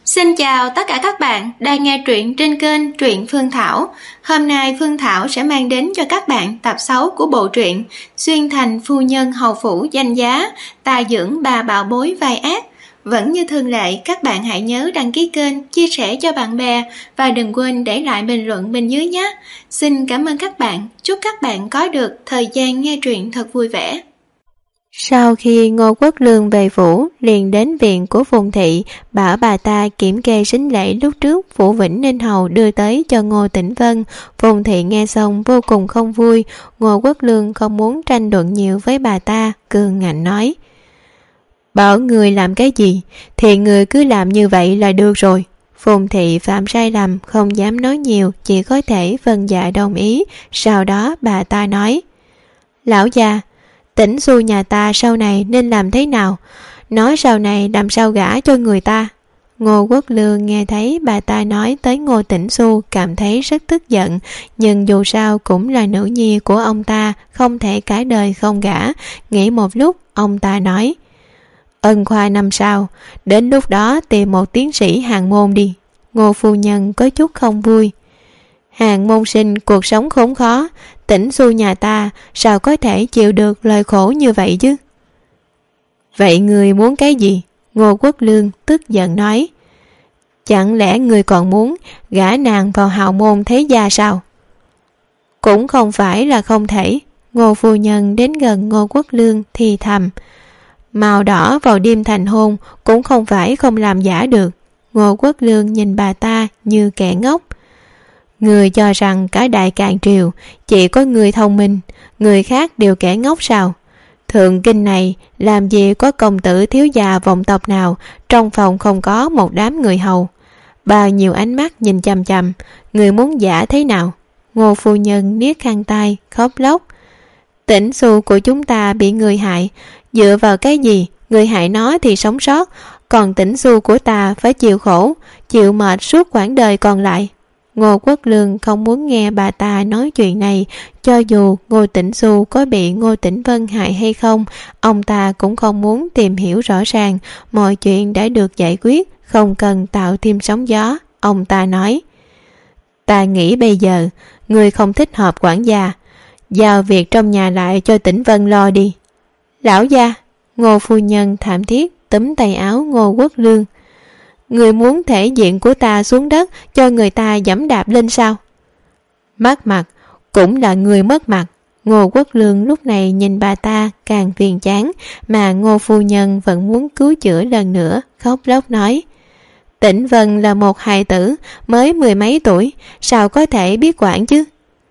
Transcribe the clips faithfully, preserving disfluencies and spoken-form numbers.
Xin chào tất cả các bạn đang nghe truyện trên kênh Truyện Phương Thảo. Hôm nay Phương Thảo sẽ mang đến cho các bạn tập sáu của bộ truyện Xuyên Thành Phu Nhân Hầu Phủ Danh Giá, ta dưỡng bà bảo bối vai ác. Vẫn như thường lệ, các bạn hãy nhớ đăng ký kênh, chia sẻ cho bạn bè và đừng quên để lại bình luận bên dưới nhé. Xin cảm ơn các bạn, chúc các bạn có được thời gian nghe truyện thật vui vẻ. Sau khi Ngô Quốc Lương về phủ, liền đến viện của Phùng Thị, bảo bà ta kiểm kê sính lễ lúc trước phủ Vĩnh Ninh Hầu đưa tới cho Ngô Tĩnh Vân. Phùng Thị nghe xong vô cùng không vui. Ngô Quốc Lương không muốn tranh luận nhiều với bà ta, cương ngạnh nói: bảo người làm cái gì thì người cứ làm như vậy là được rồi. Phùng Thị phạm sai lầm, không dám nói nhiều, chỉ có thể vâng dạ đồng ý. Sau đó bà ta nói: lão gia, Tĩnh Xu nhà ta sau này nên làm thế nào? Nói sau này làm sao gả cho người ta? Ngô Quốc Lương nghe thấy bà ta nói tới Ngô Tĩnh Xu cảm thấy rất tức giận, nhưng dù sao cũng là nữ nhi của ông ta, không thể cả đời không gả. Nghĩ một lúc, ông ta nói: ân khoa năm sau, đến lúc đó tìm một tiến sĩ hàng môn đi. Ngô phu nhân có chút không vui: hàng môn sinh cuộc sống khốn khó, Tĩnh Xu nhà ta sao có thể chịu được lời khổ như vậy chứ? Vậy người muốn cái gì? Ngô Quốc Lương tức giận nói: chẳng lẽ người còn muốn gả nàng vào hào môn thế gia sao? Cũng không phải là không thể. Ngô phu nhân đến gần Ngô Quốc Lương thì thầm: màu đỏ vào đêm thành hôn cũng không phải không làm giả được. Ngô Quốc Lương nhìn bà ta như kẻ ngốc: người cho rằng cả đại càn triều chỉ có người thông minh, người khác đều kẻ ngốc sao? Thượng kinh này làm gì có công tử thiếu gia vọng tộc nào, trong phòng không có một đám người hầu, bao nhiêu ánh mắt nhìn chằm chằm, người muốn giả thế nào? Ngô phu nhân niết khăn tay khóc lóc: Tĩnh Xu của chúng ta bị người hại, dựa vào cái gì người hại nó thì sống sót, còn Tĩnh Xu của ta phải chịu khổ, chịu mệt suốt quãng đời còn lại. Ngô Quốc Lương không muốn nghe bà ta nói chuyện này. Cho dù Ngô Tĩnh Xu có bị Ngô Tĩnh Vân hại hay không, ông ta cũng không muốn tìm hiểu rõ ràng. Mọi chuyện đã được giải quyết, không cần tạo thêm sóng gió. Ông ta nói: ta nghĩ bây giờ người không thích hợp quản gia, giao việc trong nhà lại cho Tĩnh Vân lo đi. Lão gia! Ngô phu nhân thảm thiết túm tay áo Ngô Quốc Lương: người muốn thể diện của ta xuống đất cho người ta giẫm đạp lên sao? Mất mặt cũng là người mất mặt. Ngô Quốc Lương lúc này nhìn bà ta càng phiền chán, mà Ngô phu nhân vẫn muốn cứu chữa lần nữa, khóc lóc nói: Tĩnh Vân là một hài tử mới mười mấy tuổi, sao có thể biết quản chứ?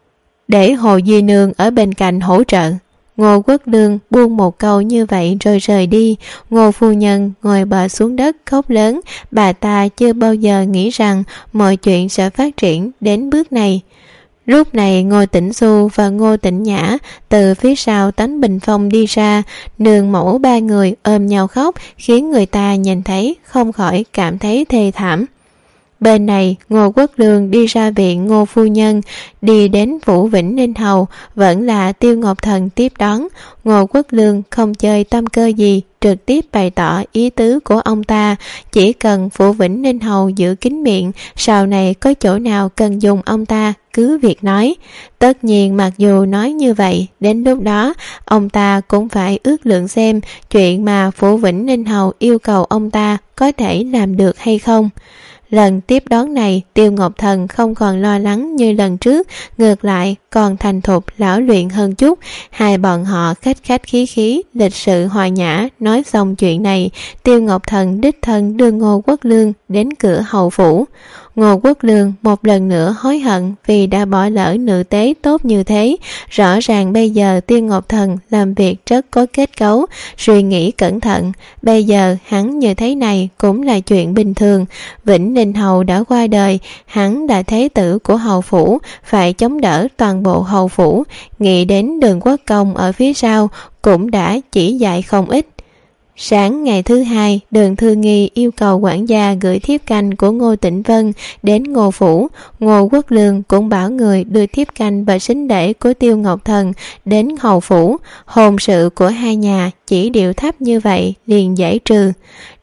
Để Hồ Duy Nương ở bên cạnh hỗ trợ. Ngô Quốc Lương buông một câu như vậy rồi rời đi. Ngô phu nhân ngồi bò xuống đất khóc lớn. Bà ta chưa bao giờ nghĩ rằng mọi chuyện sẽ phát triển đến bước này. Lúc này Ngô Tĩnh Xu và Ngô Tĩnh Nhã từ phía sau tánh bình phong đi ra, nương mẫu ba người ôm nhau khóc, khiến người ta nhìn thấy không khỏi cảm thấy thê thảm. Bên này Ngô Quốc Lương đi ra viện Ngô phu nhân, đi đến phủ Vĩnh Ninh Hầu, vẫn là Tiêu Ngọc Thần tiếp đón. Ngô Quốc Lương không chơi tâm cơ gì, trực tiếp bày tỏ ý tứ của ông ta: chỉ cần phủ Vĩnh Ninh Hầu giữ kín miệng, sau này có chỗ nào cần dùng ông ta cứ việc nói. Tất nhiên mặc dù nói như vậy, đến lúc đó ông ta cũng phải ước lượng xem chuyện mà phủ Vĩnh Ninh Hầu yêu cầu ông ta có thể làm được hay không. Lần tiếp đón này, Tiêu Ngọc Thần không còn lo lắng như lần trước, ngược lại còn thành thục lão luyện hơn chút. Hai bọn họ khách khách khí khí, lịch sự hòa nhã. Nói xong chuyện này, Tiêu Ngọc Thần đích thân đưa Ngô Quốc Lương đến cửa hầu phủ. Ngô Quốc Lương một lần nữa hối hận vì đã bỏ lỡ nữ tế tốt như thế. Rõ ràng bây giờ Tiêu Ngọc Thần làm việc rất có kết cấu, suy nghĩ cẩn thận. Bây giờ hắn như thế này cũng là chuyện bình thường. Vĩnh Ninh Hầu đã qua đời, hắn là thế tử của hầu phủ, phải chống đỡ toàn bộ hầu phủ. Nghĩ đến Đường Quốc Công ở phía sau cũng đã chỉ dạy không ít. Sáng ngày thứ hai, Đường Thư Nghi yêu cầu quản gia gửi thiếp canh của Ngô Tĩnh Vân đến Ngô phủ. Ngô Quốc Lương cũng bảo người đưa thiếp canh và sính lễ của Tiêu Ngọc Thần đến hầu phủ. Hôn sự của hai nhà chỉ điệu thấp như vậy liền giải trừ.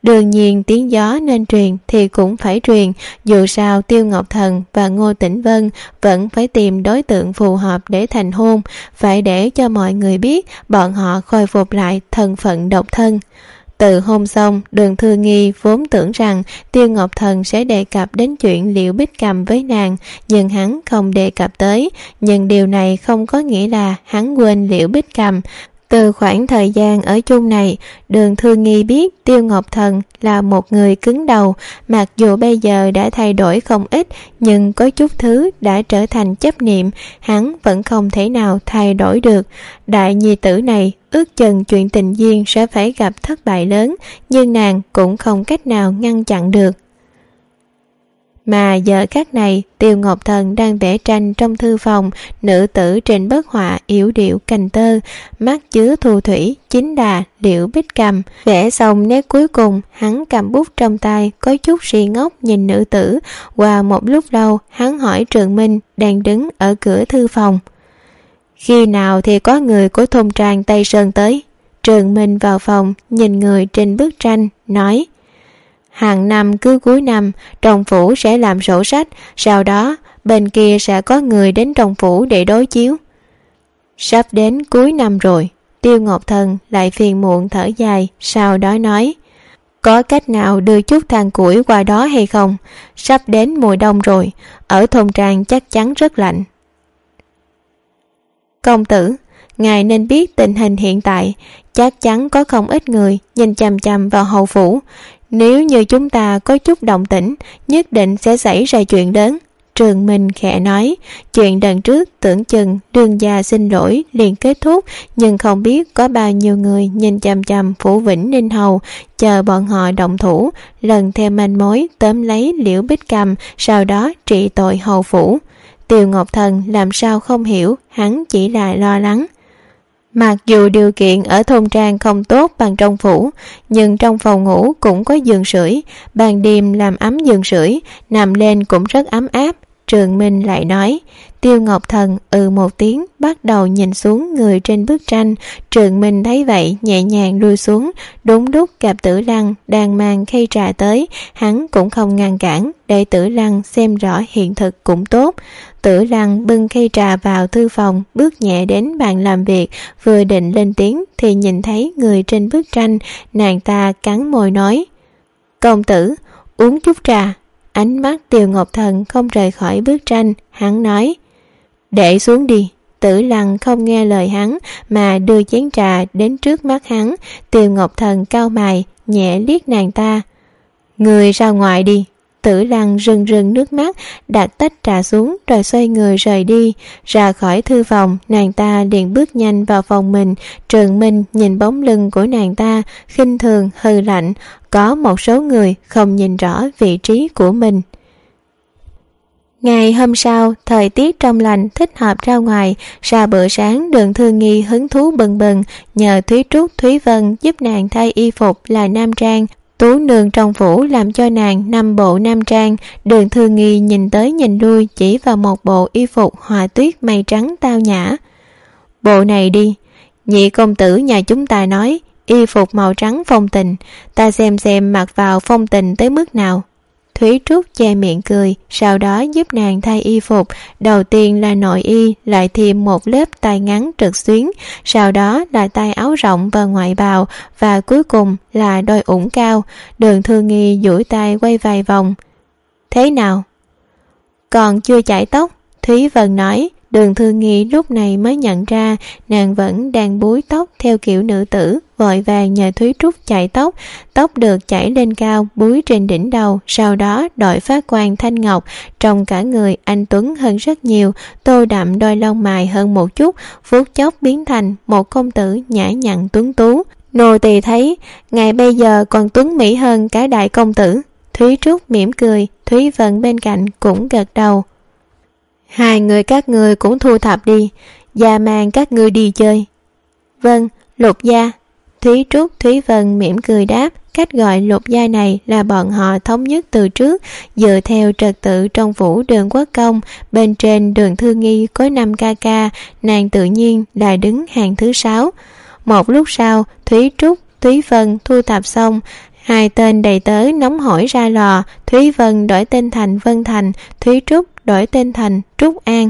Đương nhiên tiếng gió nên truyền thì cũng phải truyền, dù sao Tiêu Ngọc Thần và Ngô Tĩnh Vân vẫn phải tìm đối tượng phù hợp để thành hôn, phải để cho mọi người biết bọn họ khôi phục lại thân phận độc thân. Từ hôm xong, Đường Thư Nghi vốn tưởng rằng Tiêu Ngọc Thần sẽ đề cập đến chuyện Liễu Bích Cầm với nàng, nhưng hắn không đề cập tới. Nhưng điều này không có nghĩa là hắn quên Liễu Bích Cầm. Từ khoảng thời gian ở chung này, Đường Thư Nghi biết Tiêu Ngọc Thần là một người cứng đầu, mặc dù bây giờ đã thay đổi không ít, nhưng có chút thứ đã trở thành chấp niệm, hắn vẫn không thể nào thay đổi được. Đại nhi tử này ước chừng chuyện tình duyên sẽ phải gặp thất bại lớn, nhưng nàng cũng không cách nào ngăn chặn được. Mà giờ khắc này, Tiêu Ngọc Thần đang vẽ tranh trong thư phòng, nữ tử trên bức họa yểu điệu cành tơ, mắt chứa thu thủy, chính là Liễu Bích Cầm. Vẽ xong nét cuối cùng, hắn cầm bút trong tay, có chút si ngốc nhìn nữ tử. Qua một lúc lâu, hắn hỏi Trường Minh đang đứng ở cửa thư phòng: khi nào thì có người của thôn trang Tây Sơn tới? Trường Minh vào phòng, nhìn người trên bức tranh, nói: hàng năm cứ cuối năm, trong phủ sẽ làm sổ sách, sau đó bên kia sẽ có người đến trong phủ để đối chiếu. Sắp đến cuối năm rồi. Tiêu Ngọc Thần lại phiền muộn thở dài, sau đó nói: có cách nào đưa chút than củi qua đó hay không? Sắp đến mùa đông rồi, ở thôn trang chắc chắn rất lạnh. Công tử, ngài nên biết tình hình hiện tại, chắc chắn có không ít người nhìn chằm chằm vào hầu phủ. Nếu như chúng ta có chút động tĩnh, nhất định sẽ xảy ra chuyện lớn. Trường Minh khẽ nói: chuyện lần trước tưởng chừng Đường gia xin lỗi liền kết thúc, nhưng không biết có bao nhiêu người nhìn chằm chằm phủ Vĩnh Ninh Hầu, chờ bọn họ động thủ, lần theo manh mối tóm lấy Liễu Bích Cầm, sau đó trị tội hầu phủ. Tiêu Ngọc Thần làm sao không hiểu, hắn chỉ là lo lắng. Mặc dù điều kiện ở thôn trang không tốt bằng trong phủ, nhưng trong phòng ngủ cũng có giường sưởi, ban đêm làm ấm giường sưởi, nằm lên cũng rất ấm áp. Trường Minh lại nói. Tiêu Ngọc Thần ừ một tiếng, bắt đầu nhìn xuống người trên bức tranh. Trường Minh thấy vậy nhẹ nhàng lui xuống. Đúng lúc gặp Tử Lăng đang mang khay trà tới, hắn cũng không ngăn cản, để Tử Lăng xem rõ hiện thực cũng tốt. Tử Lăng bưng khay trà vào thư phòng, bước nhẹ đến bàn làm việc, vừa định lên tiếng thì nhìn thấy người trên bức tranh. Nàng ta cắn môi nói: công tử, uống chút trà. Ánh mắt Tiêu Ngọc Thần không rời khỏi bức tranh, hắn nói: để xuống đi. Tử Lăng không nghe lời hắn mà đưa chén trà đến trước mắt hắn. Tiêu Ngọc Thần cau mày, nhẹ liếc nàng ta: người ra ngoài đi. Tử Lăng rưng rưng nước mắt, đặt tách trà xuống rồi xoay người rời đi. Ra khỏi thư phòng, nàng ta liền bước nhanh vào phòng mình. Trường Minh nhìn bóng lưng của nàng ta, khinh thường hừ lạnh. Có một số người không nhìn rõ vị trí của mình. Ngày hôm sau, thời tiết trong lành thích hợp ra ngoài. Sau bữa sáng, Đường Thư Nghi hứng thú bừng bừng, nhờ Thúy Trúc, Thúy Vân giúp nàng thay y phục là nam trang. Tú nương trong phủ làm cho nàng năm bộ nam trang. Đường Thư Nghi nhìn tới nhìn lui, chỉ vào một bộ y phục họa tuyết mây trắng tao nhã. Bộ này đi. Nhị công tử nhà chúng ta nói y phục màu trắng phong tình, ta xem xem mặc vào phong tình tới mức nào. Thúy Trúc che miệng cười, sau đó giúp nàng thay y phục. Đầu tiên là nội y, lại thêm một lớp tay ngắn trượt xuyến, sau đó là tay áo rộng và ngoại bào, và cuối cùng là đôi ủng cao. Đường Thư Nghi duỗi tay quay vài vòng. Thế nào? Còn chưa chải tóc, Thúy Vân nói. Đường Thư Nghi lúc này mới nhận ra nàng vẫn đang búi tóc theo kiểu nữ tử, vội vàng nhờ Thúy Trúc chải tóc. Tóc được chảy lên cao, búi trên đỉnh đầu, sau đó đội phát quang thanh ngọc, trông cả người anh tuấn hơn rất nhiều, tô đậm đôi lông mày hơn một chút, phút chốc biến thành một công tử nhã nhặn tuấn tú. Nô tỳ thấy ngài bây giờ còn tuấn mỹ hơn cả đại công tử. Thúy Trúc mỉm cười, Thúy Vân bên cạnh cũng gật đầu. Hai người các ngươi cũng thu thập đi, gia mang các ngươi đi chơi. Vâng, Lục gia. Thúy Trúc, Thúy Vân mỉm cười đáp. Cách gọi Lục gia này là bọn họ thống nhất từ trước, dựa theo trật tự trong phủ Đường Quốc Công. Bên trên Đường Thư Nghi có năm ca ca, nàng tự nhiên là đứng hàng thứ sáu. Một lúc sau, Thúy Trúc, Thúy Vân thu thập xong, Hai tên đầy tớ nóng hổi ra lò, Thúy Vân đổi tên thành Vân Thành, Thúy Trúc đổi tên thành Trúc An.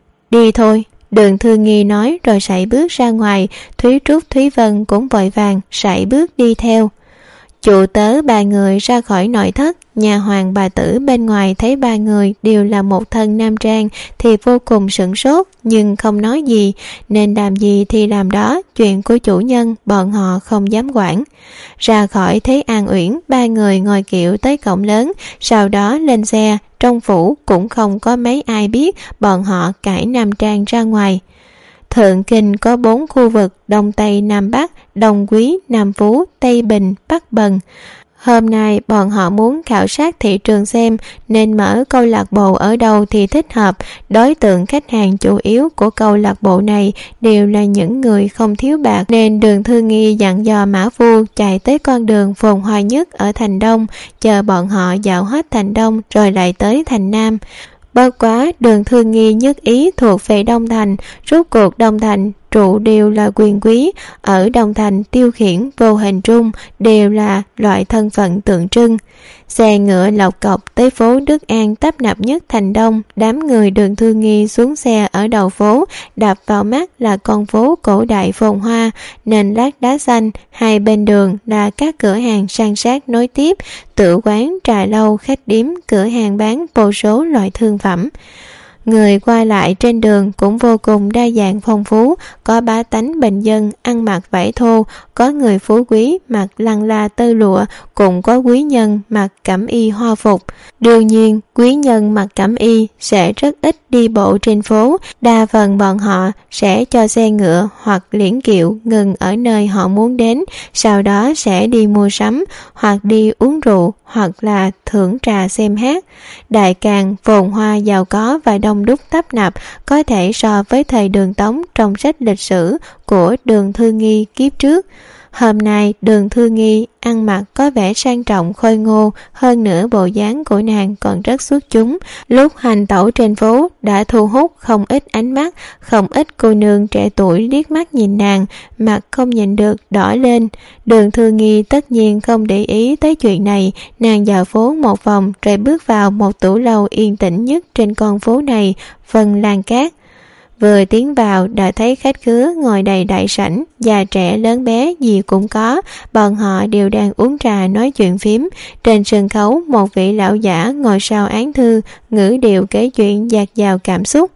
Đi thôi, Đường Thư Nghi nói rồi sải bước ra ngoài. Thúy Trúc, Thúy Vân cũng vội vàng sải bước đi theo. Chủ tớ ba người ra khỏi nội thất, nhà hoàng bà tử bên ngoài thấy ba người đều là một thân nam trang thì vô cùng sửng sốt, nhưng không nói gì, nên làm gì thì làm đó, chuyện của chủ nhân bọn họ không dám quản. Ra khỏi Thế An Uyển, ba người ngồi kiệu tới cổng lớn, sau đó lên xe. Trong phủ cũng không có mấy ai biết bọn họ cải nam trang ra ngoài. Thượng Kinh có bốn khu vực: Đông Tây Nam Bắc, Đông Quý Nam Phú, Tây Bình Bắc Bần. Hôm nay bọn họ muốn khảo sát thị trường xem nên mở câu lạc bộ ở đâu thì thích hợp. Đối tượng khách hàng chủ yếu của câu lạc bộ này đều là những người không thiếu bạc, nên Đường Thư Nghi dặn dò mã phu chạy tới con đường phồn hoa nhất ở thành Đông, chờ bọn họ dạo hết thành Đông rồi lại tới thành Nam. Bất quá Đường Thư Nghi nhất ý thuộc về Đông Thành. Rốt cuộc Đông Thành trụ đều là quyền quý, ở Đông Thành tiêu khiển vô hình trung đều là loại thân phận tượng trưng. Xe ngựa lộc cộc tới phố Đức An tấp nập nhất thành Đông. Đám người Đường Thư Nghi xuống xe ở đầu phố, đập vào mắt là con phố cổ đại phồn hoa, nền lát đá xanh, hai bên đường là các cửa hàng san sát nối tiếp, tử quán, trà lâu, khách điếm, cửa hàng bán vô số loại thương phẩm. Người qua lại trên đường cũng vô cùng đa dạng phong phú, có bá tánh bình dân ăn mặc vải thô, có người phú quý mặc lăng la tơ lụa, cũng có quý nhân mặc cẩm y hoa phục. Đương nhiên, quý nhân mặc cẩm y sẽ rất ít đi bộ trên phố, đa phần bọn họ sẽ cho xe ngựa hoặc liễn kiệu ngừng ở nơi họ muốn đến, sau đó sẽ đi mua sắm, hoặc đi uống rượu, hoặc là thưởng trà xem hát. Đại Càn phồn hoa giàu có và đông đúc tấp nập, có thể so với thời Đường Tống trong sách lịch sử của Đường Thư Nghi kiếp trước. Hôm nay Đường Thư Nghi ăn mặc có vẻ sang trọng khôi ngô, hơn nữa bộ dáng của nàng còn rất xuất chúng. Lúc hành tẩu trên phố đã thu hút không ít ánh mắt, không ít cô nương trẻ tuổi liếc mắt nhìn nàng, mặt không nhìn được đỏ lên. Đường Thư Nghi tất nhiên không để ý tới chuyện này, nàng dạo phố một vòng rồi bước vào một tủ lầu yên tĩnh nhất trên con phố này, Vân Lan Cát. Vừa tiến vào đã thấy khách khứa ngồi đầy đại sảnh, già trẻ lớn bé gì cũng có, bọn họ đều đang uống trà nói chuyện phím. Trên sân khấu một vị lão giả ngồi sau án thư, ngữ điệu kể chuyện dạt dào cảm xúc.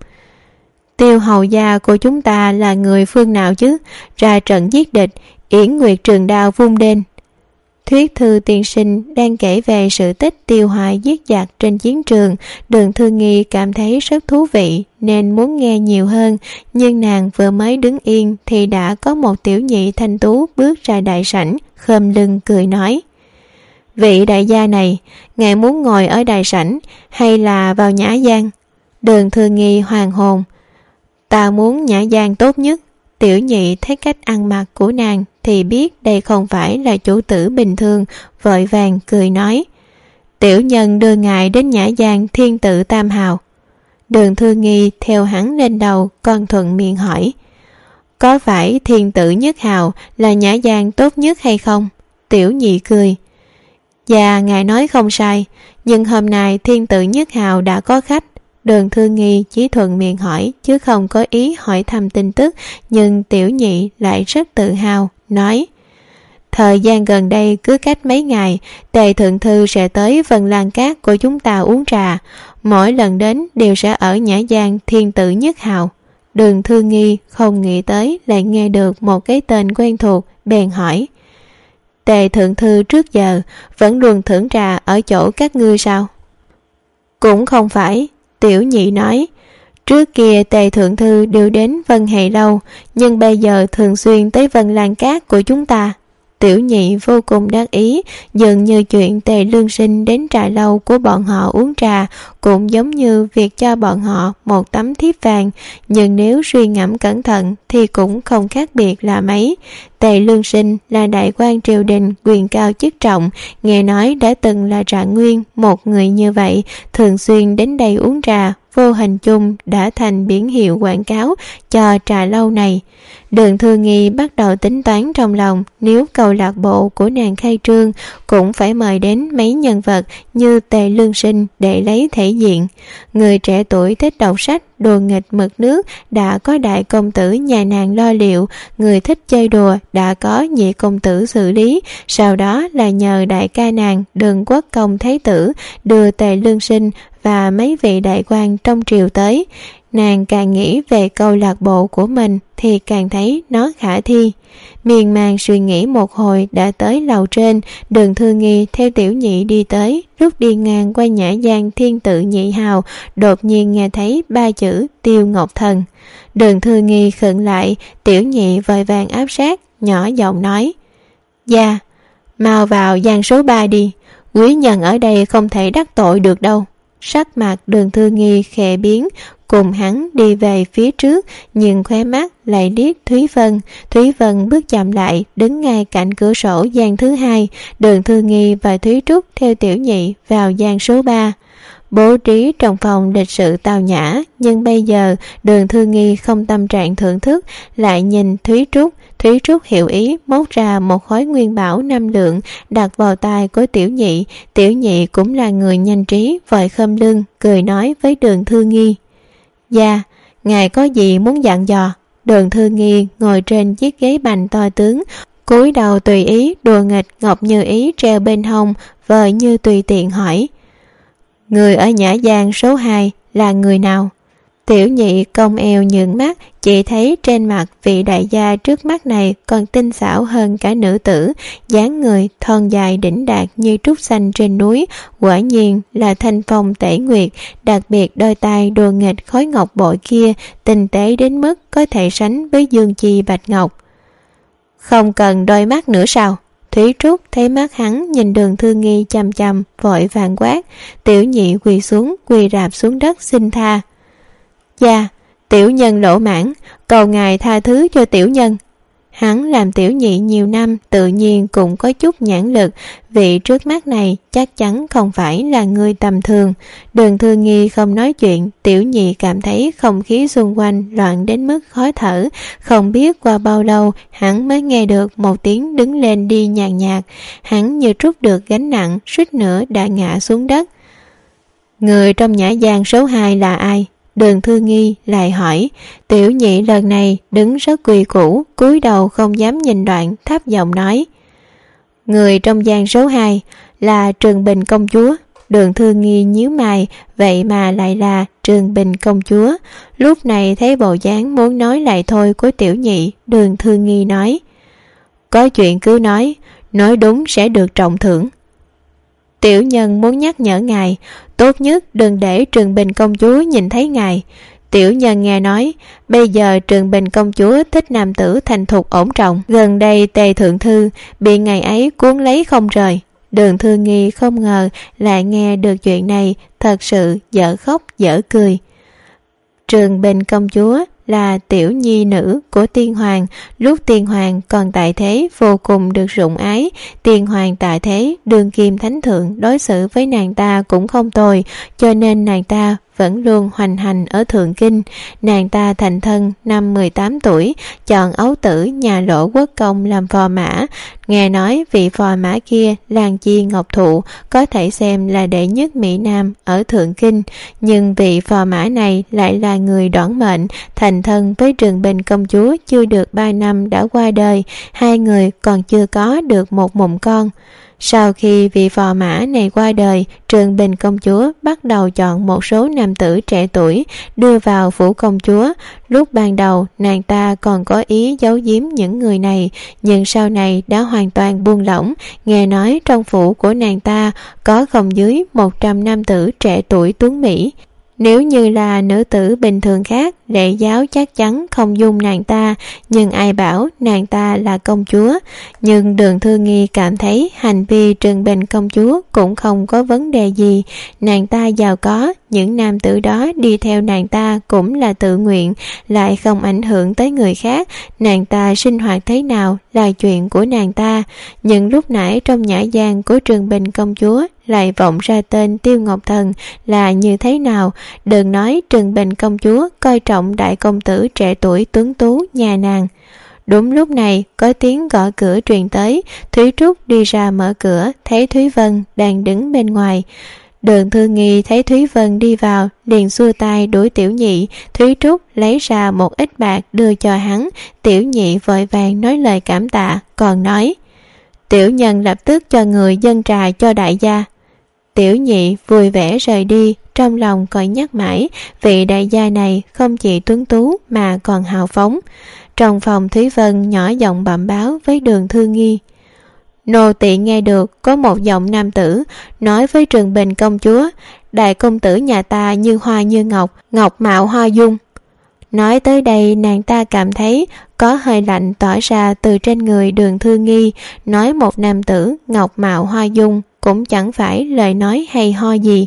Tiêu hầu gia của chúng ta là người phương nào chứ? Ra trận giết địch, yển nguyệt trường đao vung lên. Thuyết thư tiên sinh đang kể về sự tích tiêu hoại giết giặc trên chiến trường. Đường Thư Nghi cảm thấy rất thú vị nên muốn nghe nhiều hơn, nhưng nàng vừa mới đứng yên thì đã có một tiểu nhị thanh tú bước ra đại sảnh, khom lưng cười nói: Vị đại gia này, ngài muốn ngồi ở đại sảnh hay là vào nhã gian? Đường Thư Nghi hoàng hồn: Ta muốn nhã gian tốt nhất. Tiểu nhị thấy cách ăn mặc của nàng thì biết đây không phải là chủ tử bình thường, vội vàng cười nói: Tiểu nhân đưa ngài đến nhã gian Thiên Tự Tam Hào. Đường Thư Nghi theo hắn lên đầu, còn thuận miệng hỏi: Có phải Thiên Tự Nhất Hào là nhã gian tốt nhất hay không? Tiểu nhị cười: Dạ, ngài nói không sai, nhưng hôm nay Thiên Tự Nhất Hào đã có khách. Đường Thư Nghi chỉ thuận miệng hỏi chứ không có ý hỏi thăm tin tức, nhưng tiểu nhị lại rất tự hào, nói: Thời gian gần đây cứ cách mấy ngày, Tề Thượng Thư sẽ tới Vân Lan Cát của chúng ta uống trà, mỗi lần đến đều sẽ ở nhã gian Thiên Tự Nhất Hào. Đường Thư Nghi không nghĩ tới lại nghe được một cái tên quen thuộc, bèn hỏi: Tề Thượng Thư trước giờ vẫn luôn thưởng trà ở chỗ các ngươi sao? Cũng không phải. Tiểu nhị nói: Trước kia Tề Thượng Thư đều đến Vân Hề Lâu, nhưng bây giờ thường xuyên tới Vân Lan Cát của chúng ta. Tiểu nhị vô cùng đắc ý, dường như chuyện Tề Lương Sinh đến trà lâu của bọn họ uống trà cũng giống như việc cho bọn họ một tấm thiếp vàng, nhưng nếu suy ngẫm cẩn thận thì cũng không khác biệt là mấy. Tề Lương Sinh là đại quan triều đình, quyền cao chức trọng, nghe nói đã từng là Trạng Nguyên. Một người như vậy thường xuyên đến đây uống trà vô hình chung đã thành biển hiệu quảng cáo cho trà lâu này. Đường Thư Nghi bắt đầu tính toán trong lòng, nếu câu lạc bộ của nàng khai trương cũng phải mời đến mấy nhân vật như Tề Lương Sinh để lấy thể diện. Người trẻ tuổi thích đọc sách, đùa nghịch mực nước đã có đại công tử nhà nàng lo liệu, người thích chơi đùa đã có nhị công tử xử lý, sau đó là nhờ đại ca nàng Đường Quốc Công Thái tử đưa Tề Lương Sinh và mấy vị đại quan trong triều tới. Nàng càng nghĩ về câu lạc bộ của mình thì càng thấy nó khả thi. Miên man suy nghĩ một hồi đã tới lầu trên. Đường Thư Nghi theo Tiểu Nhị đi tới, lúc đi ngang qua nhã gian Thiên Tự Nhị Hào, đột nhiên nghe thấy ba chữ Tiêu Ngọc Thần. Đường Thư Nghi khựng lại, Tiểu Nhị vội vàng áp sát, nhỏ giọng nói: "Dạ, mau vào gian số ba đi, quý nhân ở đây không thể đắc tội được đâu." Sắc mặt Đường Thư Nghi khẽ biến, cùng hắn đi về phía trước, nhưng khóe mắt lại liếc Thúy Vân. Thúy Vân bước chậm lại, đứng ngay cạnh cửa sổ gian thứ hai. Đường Thư Nghi và Thúy Trúc theo Tiểu Nhị vào gian số ba. Bố trí trong phòng lịch sự tao nhã, nhưng bây giờ Đường Thư Nghi không tâm trạng thưởng thức, lại nhìn Thúy Trúc. Thúy Trúc hiểu ý, móc ra một khối nguyên bảo năm lượng đặt vào tay của Tiểu Nhị. Tiểu Nhị cũng là người nhanh trí, vội khom lưng cười nói với Đường Thư Nghi: "Dạ, ngài có gì muốn dặn dò?" Đường Thư Nghi ngồi trên chiếc ghế bành to tướng, cúi đầu tùy ý đùa nghịch ngọc như ý treo bên hông, vời như tùy tiện hỏi: "Người ở nhã gian số hai là người nào?" Tiểu Nhị cong eo nhướng mắt, chỉ thấy trên mặt vị đại gia trước mắt này còn tinh xảo hơn cả nữ tử, dáng người thon dài đỉnh đạt như trúc xanh trên núi, quả nhiên là Thanh Phong Tể Nguyệt. Đặc biệt đôi tay đùa nghịch khối ngọc bội kia tinh tế đến mức có thể sánh với dương chi bạch ngọc. "Không cần đôi mắt nữa sao?" Thúy Trúc thấy mắt hắn nhìn Đường Thư Nghi chằm chằm, vội vàng quát. Tiểu Nhị quỳ xuống, quỳ rạp xuống đất xin tha: "Dạ, tiểu nhân lỗ mãn, cầu ngài tha thứ cho tiểu nhân." Hắn làm tiểu nhị nhiều năm, tự nhiên cũng có chút nhãn lực, vị trước mắt này chắc chắn không phải là người tầm thường. Đường Thư Nghi không nói chuyện, Tiểu Nhị cảm thấy không khí xung quanh loạn đến mức khó thở. Không biết qua bao lâu hắn mới nghe được một tiếng đứng lên đi nhàn nhạt. Hắn như trút được gánh nặng, suýt nữa đã ngã xuống đất. "Người trong nhã gian số hai là ai?" Đường Thư Nghi lại hỏi. Tiểu Nhị lần này đứng rất quy củ, cúi đầu không dám nhìn Đoạn, thấp giọng nói: "Người trong gian số hai là Trường Bình công chúa." Đường Thư Nghi nhíu mày, vậy mà lại là Trường Bình công chúa. Lúc này thấy bộ dáng muốn nói lại thôi của Tiểu Nhị, Đường Thư Nghi nói: "Có chuyện cứ nói, nói đúng sẽ được trọng thưởng." "Tiểu nhân muốn nhắc nhở ngài, tốt nhất đừng để Trường Bình công chúa nhìn thấy ngài. Tiểu nhân nghe nói bây giờ Trường Bình công chúa thích nam tử thành thục ổn trọng, gần đây Tề thượng thư bị ngày ấy cuốn lấy không rời." Đường Thư Nghi không ngờ lại nghe được chuyện này, thật sự dở khóc dở cười. Trường Bình công chúa là tiểu nhi nữ của tiên hoàng, lúc tiên hoàng còn tại thế vô cùng được sủng ái. Tiên hoàng tại thế đương kim thánh thượng đối xử với nàng ta cũng không tồi, cho nên nàng ta vẫn luôn hoành hành ở Thượng Kinh. Nàng ta thành thân năm mười tám tuổi, chọn ấu tử nhà Lỗ Quốc Công làm phò mã. Nghe nói vị phò mã kia Lan Chi Ngọc Thụ có thể xem là đệ nhất Mỹ Nam ở Thượng Kinh, nhưng vị phò mã này lại là người đoản mệnh, thành thân với Trường Bình công chúa chưa được ba năm đã qua đời, hai người còn chưa có được một mụn con. Sau khi vị phò mã này qua đời, Trường Bình công chúa bắt đầu chọn một số nam tử trẻ tuổi đưa vào phủ công chúa. Lúc ban đầu nàng ta còn có ý giấu giếm những người này, nhưng sau này đã hoàn toàn buông lỏng. Nghe nói trong phủ của nàng ta có không dưới một trăm nam tử trẻ tuổi tuấn mỹ. Nếu như là nữ tử bình thường khác, lệ giáo chắc chắn không dung nàng ta, nhưng ai bảo nàng ta là công chúa. Nhưng Đường Thư Nghi cảm thấy hành vi Trường Bình công chúa cũng không có vấn đề gì. Nàng ta giàu có, những nam tử đó đi theo nàng ta cũng là tự nguyện, lại không ảnh hưởng tới người khác. Nàng ta sinh hoạt thế nào là chuyện của nàng ta. Nhưng lúc nãy trong nhã gian của Trường Bình công chúa lại vọng ra tên Tiêu Ngọc Thần là như thế nào. Đừng nói Trừng Bình công chúa coi trọng đại công tử trẻ tuổi tuấn tú nhà nàng. Đúng lúc này có tiếng gõ cửa truyền tới. Thúy Trúc đi ra mở cửa, thấy Thúy Vân đang đứng bên ngoài. Đường Thư Nghi thấy Thúy Vân đi vào, liền xua tay đuổi Tiểu Nhị. Thúy Trúc lấy ra một ít bạc đưa cho hắn. Tiểu Nhị vội vàng nói lời cảm tạ, còn nói: tiểu nhân lập tức cho người dâng trà cho đại gia. Tiểu Nhị vui vẻ rời đi, trong lòng còn nhắc mãi vị đại gia này không chỉ tuấn tú mà còn hào phóng. Trong phòng, Thúy Vân nhỏ giọng bẩm báo với Đường Thư Nghi: nô tỳ nghe được có một giọng nam tử nói với Trừng Bình công chúa, đại công tử nhà ta như hoa như ngọc, ngọc mạo hoa dung. Nói tới đây, nàng ta cảm thấy có hơi lạnh tỏa ra từ trên người Đường Thư Nghi. Nói một nam tử ngọc mạo hoa dung cũng chẳng phải lời nói hay ho gì.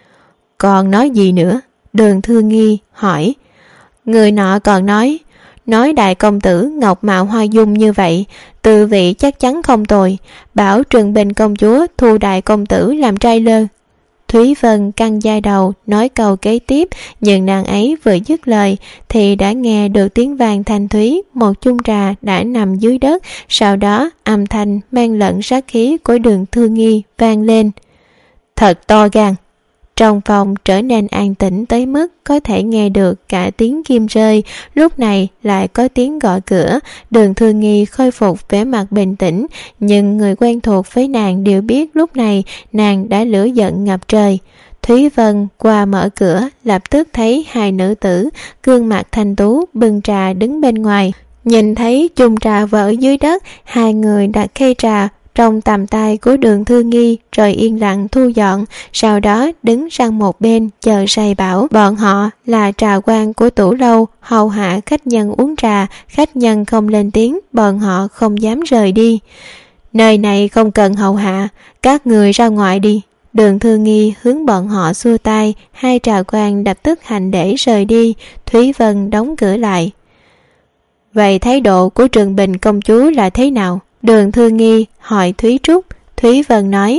Còn nói gì nữa? Đường Thư Nghi hỏi. Người nọ còn nói, nói đại công tử ngọc mạo hoa dung như vậy, tư vị chắc chắn không tồi, bảo Trừng Bình công chúa thu đại công tử làm trai lơ. Thúy Vân căng da đầu nói câu kế tiếp, nhưng nàng ấy vừa dứt lời thì đã nghe được tiếng vang thanh thúy, một chung trà đã nằm dưới đất. Sau đó âm thanh mang lẫn sát khí của Đường Thư Nghi vang lên: thật to gan. Trong phòng trở nên an tĩnh tới mức có thể nghe được cả tiếng kim rơi. Lúc này lại có tiếng gõ cửa. Đường Thư Nghi khôi phục vẻ mặt bình tĩnh, nhưng người quen thuộc với nàng đều biết lúc này nàng đã lửa giận ngập trời. Thúy Vân qua mở cửa, lập tức thấy hai nữ tử gương mặt thanh tú bưng trà đứng bên ngoài. Nhìn thấy chung trà vỡ dưới đất, hai người đặt khay trà trong tầm tay của Đường Thư Nghi rồi yên lặng thu dọn, sau đó đứng sang một bên chờ say bảo bọn họ là trà quan của tủ lâu, hầu hạ khách nhân uống trà. Khách nhân không lên tiếng, bọn họ không dám rời đi. Nơi này không cần hầu hạ, các người ra ngoài đi. Đường Thư Nghi hướng bọn họ xua tay, hai trà quan lập tức hành lễ rời đi. Thúy Vân đóng cửa lại. Vậy thái độ của Trừng Bình công chúa là thế nào? Đường Thư Nghi hỏi Thúy Trúc. Thúy Vân nói: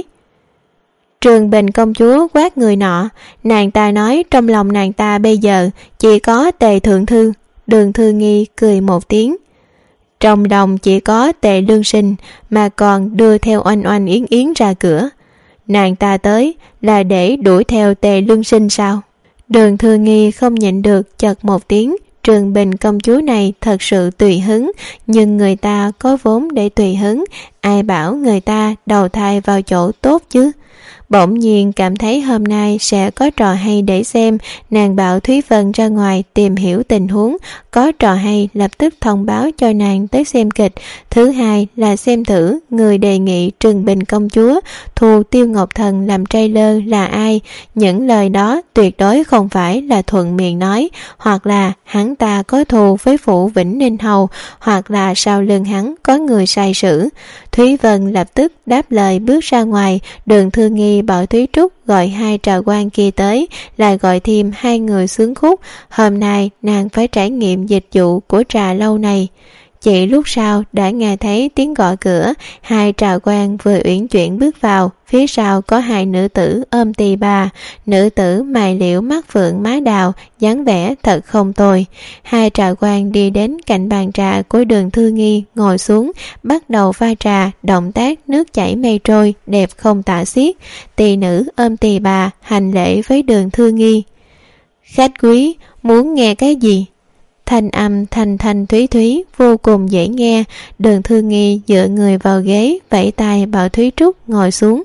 Trừng Bình công chúa quát người nọ, nàng ta nói trong lòng nàng ta bây giờ chỉ có Tề thượng thư. Đường Thư Nghi cười một tiếng: trong lòng chỉ có Tề lương sinh mà còn đưa theo Oanh Oanh Yến Yến ra cửa. Nàng ta tới là để đuổi theo Tề lương sinh sao? Đường Thư Nghi không nhịn được chật một tiếng. Trừng Bình công chúa này thật sự tùy hứng, nhưng người ta có vốn để tùy hứng, ai bảo người ta đầu thai vào chỗ tốt chứ. Bỗng nhiên cảm thấy hôm nay sẽ có trò hay để xem, nàng bảo Thúy Vân ra ngoài tìm hiểu tình huống, có trò hay lập tức thông báo cho nàng tới xem kịch. Thứ hai là xem thử người đề nghị Trừng Bình công chúa thu Tiêu Ngọc Thần làm trailer là ai. Những lời đó tuyệt đối không phải là thuận miệng nói, hoặc là hắn ta có thù với phủ Vĩnh Ninh Hầu, hoặc là sau lưng hắn có người sai sử. Thúy Vân lập tức đáp lời bước ra ngoài. Đường Thư Nghi bảo Thúy Trúc gọi hai trà quan kia tới, lại gọi thêm hai người sướng khúc. Hôm nay nàng phải trải nghiệm dịch vụ của trà lâu này. Chỉ lúc sau đã nghe thấy tiếng gõ cửa, hai trà quan vừa uyển chuyển bước vào, phía sau có hai nữ tử ôm tì bà. Nữ tử mày liễu mắt phượng má đào, dáng vẻ thật không tồi. Hai trà quan đi đến cạnh bàn trà của Đường Thư Nghi, ngồi xuống, bắt đầu pha trà, động tác nước chảy mây trôi, đẹp không tả xiết. Tỳ nữ ôm tì bà, hành lễ với Đường Thư Nghi. Khách quý, muốn nghe cái gì? Thanh âm thanh thanh thúy thúy, vô cùng dễ nghe. Đường Thư Nghi dựa người vào ghế, vẫy tay bảo Thúy Trúc ngồi xuống.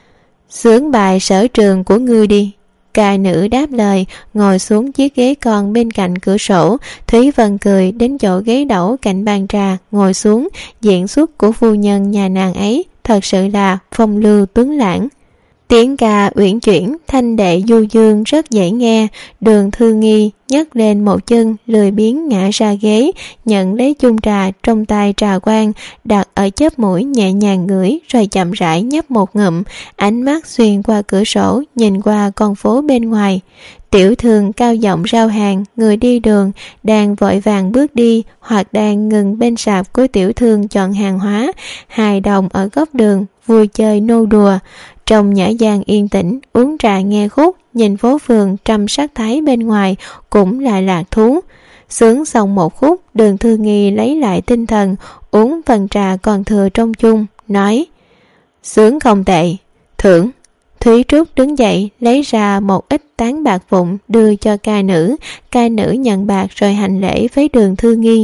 Xướng bài sở trường của ngươi đi. Ca nữ đáp lời, ngồi xuống chiếc ghế con bên cạnh cửa sổ. Thúy Vân cười đến chỗ ghế đẩu cạnh bàn trà, ngồi xuống. Diễn xuất của phu nhân nhà nàng ấy thật sự là phong lưu tuấn lãng. Tiếng ca uyển chuyển, thanh đệ du dương rất dễ nghe. Đường Thư Nghi nhấc lên một chân, lười biếng ngã ra ghế, nhận lấy chung trà trong tay trà quan, đặt ở chóp mũi nhẹ nhàng ngửi, rồi chậm rãi nhấp một ngụm. Ánh mắt xuyên qua cửa sổ, nhìn qua con phố bên ngoài. Tiểu thương cao giọng rao hàng, người đi đường đang vội vàng bước đi, hoặc đang ngừng bên sạp của tiểu thương chọn hàng hóa. Hài đồng ở góc đường vui chơi nô đùa. Trong nhã gian yên tĩnh, uống trà nghe khúc, nhìn phố phường trăm sắc thái bên ngoài cũng là lạc thú. Sướng xong một khúc, Đường Thư Nghi lấy lại tinh thần, uống phần trà còn thừa trong chung, nói: Sướng không tệ, thưởng. Thúy Trúc đứng dậy lấy ra một ít tán bạc vụn đưa cho ca nữ. Ca nữ nhận bạc rồi hành lễ với Đường Thư Nghi.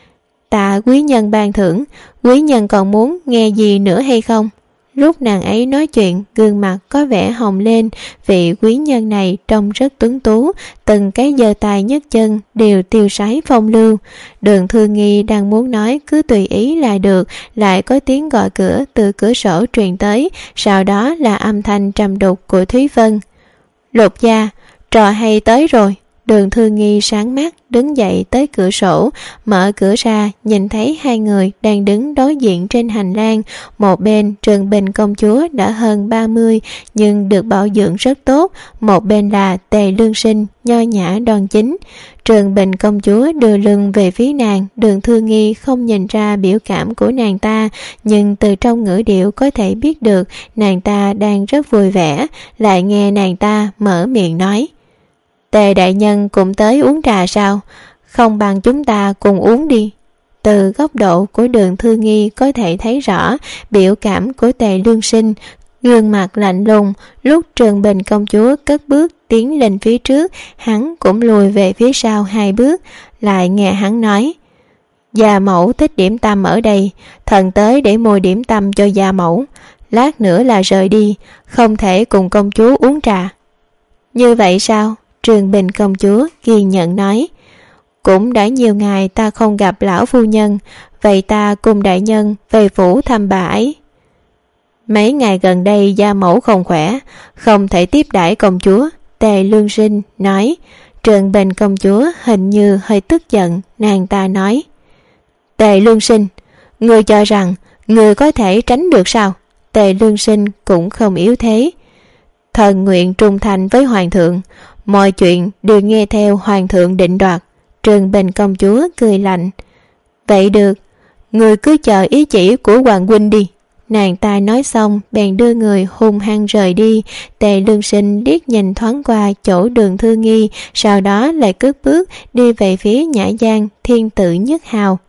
Tạ quý nhân ban thưởng, quý nhân còn muốn nghe gì nữa hay không? Lúc nàng ấy nói chuyện, gương mặt có vẻ hồng lên. Vị quý nhân này trông rất tuấn tú, từng cái giơ tay nhấc chân đều tiêu sái phong lưu. Đường Thư Nghi đang muốn nói cứ tùy ý là được, lại có tiếng gọi cửa từ cửa sổ truyền tới, sau đó là âm thanh trầm đục của Thúy Vân. Lục gia, trò hay tới rồi. Đường Thư Nghi sáng mắt đứng dậy tới cửa sổ, mở cửa ra nhìn thấy hai người đang đứng đối diện trên hành lang. Một bên Trường Bình công chúa đã hơn ba mươi nhưng được bảo dưỡng rất tốt, một bên là Tề Lương Sinh nho nhã đoan chính. Trường Bình công chúa đưa lưng về phía nàng, Đường Thư Nghi không nhìn ra biểu cảm của nàng ta, nhưng từ trong ngữ điệu có thể biết được nàng ta đang rất vui vẻ. Lại nghe nàng ta mở miệng nói: Tề đại nhân cũng tới uống trà sao? Không bằng chúng ta cùng uống đi. Từ góc độ của Đường Thư Nghi có thể thấy rõ biểu cảm của Tề Lương Sinh, gương mặt lạnh lùng. Lúc Trường Bình công chúa cất bước tiến lên phía trước, hắn cũng lùi về phía sau hai bước. Lại nghe hắn nói: Gia mẫu thích điểm tâm ở đây, thần tới để mua điểm tâm cho gia mẫu. Lát nữa là rời đi, không thể cùng công chúa uống trà. Như vậy sao? Trường Bình công chúa ghi nhận nói: Cũng đã nhiều ngày ta không gặp lão phu nhân, vậy ta cùng đại nhân về phủ thăm bà ấy. Mấy ngày gần đây gia mẫu không khỏe, không thể tiếp đãi công chúa. Tề Lương Sinh nói. Trường Bình công chúa hình như hơi tức giận, nàng ta nói: Tề Lương Sinh, ngươi cho rằng ngươi có thể tránh được sao? Tề Lương Sinh cũng không yếu thế. Thần nguyện trung thành với hoàng thượng, mọi chuyện đều nghe theo hoàng thượng định đoạt. Trường Bình công chúa cười lạnh: Vậy được, người cứ chờ ý chỉ của hoàng huynh đi. Nàng ta nói xong bèn đưa người hung hăng rời đi. Tề Lương Sinh liếc nhìn thoáng qua chỗ Đường Thư Nghi, sau đó lại cất bước đi về phía nhã gian Thiên Tự Nhất Hào.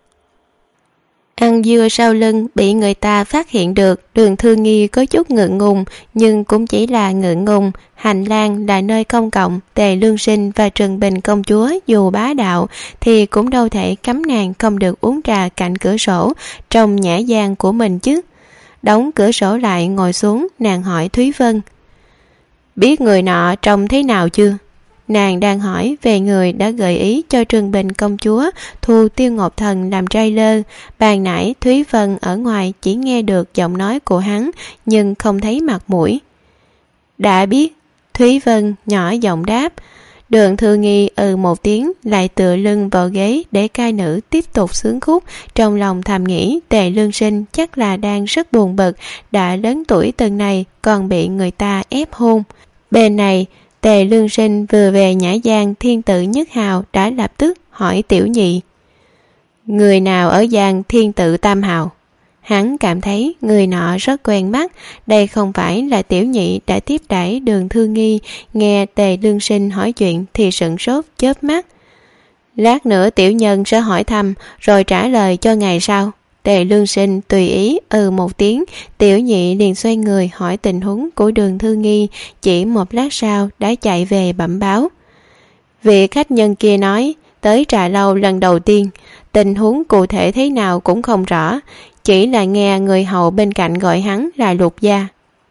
Ăn dưa sau lưng bị người ta phát hiện được, Đường Thư Nghi có chút ngượng ngùng, nhưng cũng chỉ là ngượng ngùng. Hành lang là nơi công cộng, Tề Lương Sinh và Trường Bình công chúa dù bá đạo thì cũng đâu thể cấm nàng không được uống trà cạnh cửa sổ trong nhã gian của mình chứ. Đóng cửa sổ lại ngồi xuống, nàng hỏi Thúy Vân: Biết người nọ trông thế nào chưa? Nàng đang hỏi về người đã gợi ý cho Trường Bình công chúa thu Tiêu Ngọc Thần làm trai lơ. Ban nãy Thúy Vân ở ngoài chỉ nghe được giọng nói của hắn, nhưng không thấy mặt mũi. Đã biết. Thúy Vân nhỏ giọng đáp. Đường Thư Nghi ừ một tiếng, lại tựa lưng vào ghế để ca nữ tiếp tục sướng khúc. Trong lòng thầm nghĩ Tề Lương Sinh chắc là đang rất buồn bực, đã lớn tuổi từng này còn bị người ta ép hôn. Bên này Tề Lương Sinh vừa về nhã gian Thiên Tự Nhất Hào đã lập tức hỏi Tiểu Nhị: Người nào ở gian Thiên Tự Tam Hào? Hắn cảm thấy người nọ rất quen mắt, đây không phải là Tiểu Nhị đã tiếp đãi Đường Thư Nghi. Nghe Tề Lương Sinh hỏi chuyện thì sửng sốt chớp mắt. Lát nữa tiểu nhân sẽ hỏi thăm rồi trả lời cho ngày sau. Tề Lương Sinh tùy ý ừ một tiếng. Tiểu Nhị liền xoay người hỏi tình huống của Đường Thư Nghi, chỉ một lát sau đã chạy về bẩm báo. Vị khách nhân kia nói tới trà lâu lần đầu tiên, tình huống cụ thể thế nào cũng không rõ, chỉ là nghe người hầu bên cạnh gọi hắn là Lục gia.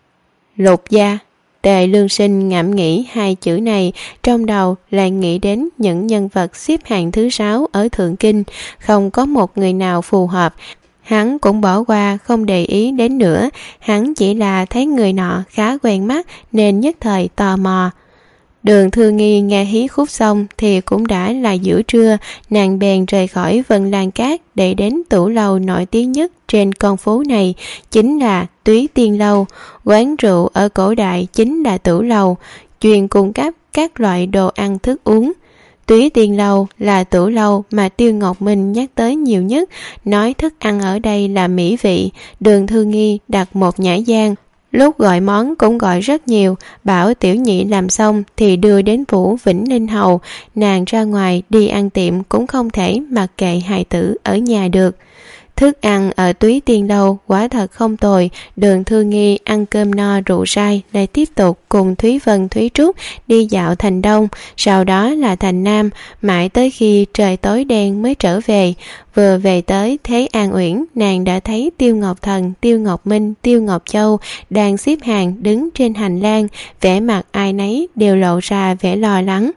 Lục gia. Tề Lương Sinh ngẫm nghĩ hai chữ này, trong đầu lại nghĩ đến những nhân vật xếp hạng thứ sáu ở Thượng Kinh, không có một người nào phù hợp. Hắn cũng bỏ qua không để ý đến nữa, hắn chỉ là thấy người nọ khá quen mắt nên nhất thời tò mò. Đường Thư Nghi nghe hí khúc xong thì cũng đã là giữa trưa, nàng bèn rời khỏi Vân Lan Cát để đến tủ lầu nổi tiếng nhất trên con phố này, chính là Túy Tiên Lâu. Quán rượu ở cổ đại chính là tủ lầu, chuyên cung cấp các loại đồ ăn thức uống. Túy Tiên Lâu là tủ lâu mà Tiêu Ngọc Minh nhắc tới nhiều nhất, nói thức ăn ở đây là mỹ vị. Đường Thư Nghi đặt một nhã gian, Lúc gọi món cũng gọi rất nhiều, bảo tiểu nhị làm xong thì đưa đến phủ Vĩnh Ninh hầu. Nàng ra ngoài đi ăn tiệm cũng không thể mặc kệ hài tử ở nhà được. Thức ăn ở Túy Tiên Lâu quả thật không tồi. Đường Thư Nghi ăn cơm no rượu say, lại tiếp tục cùng Thúy Vân Thúy Trúc đi dạo thành Đông, sau đó là thành Nam, mãi tới khi trời tối đen mới trở về. Vừa về tới Thế An Uyển, nàng đã thấy Tiêu Ngọc Thần, Tiêu Ngọc Minh, Tiêu Ngọc Châu đang xếp hàng đứng trên hành lang, vẻ mặt ai nấy đều lộ ra vẻ lo lắng.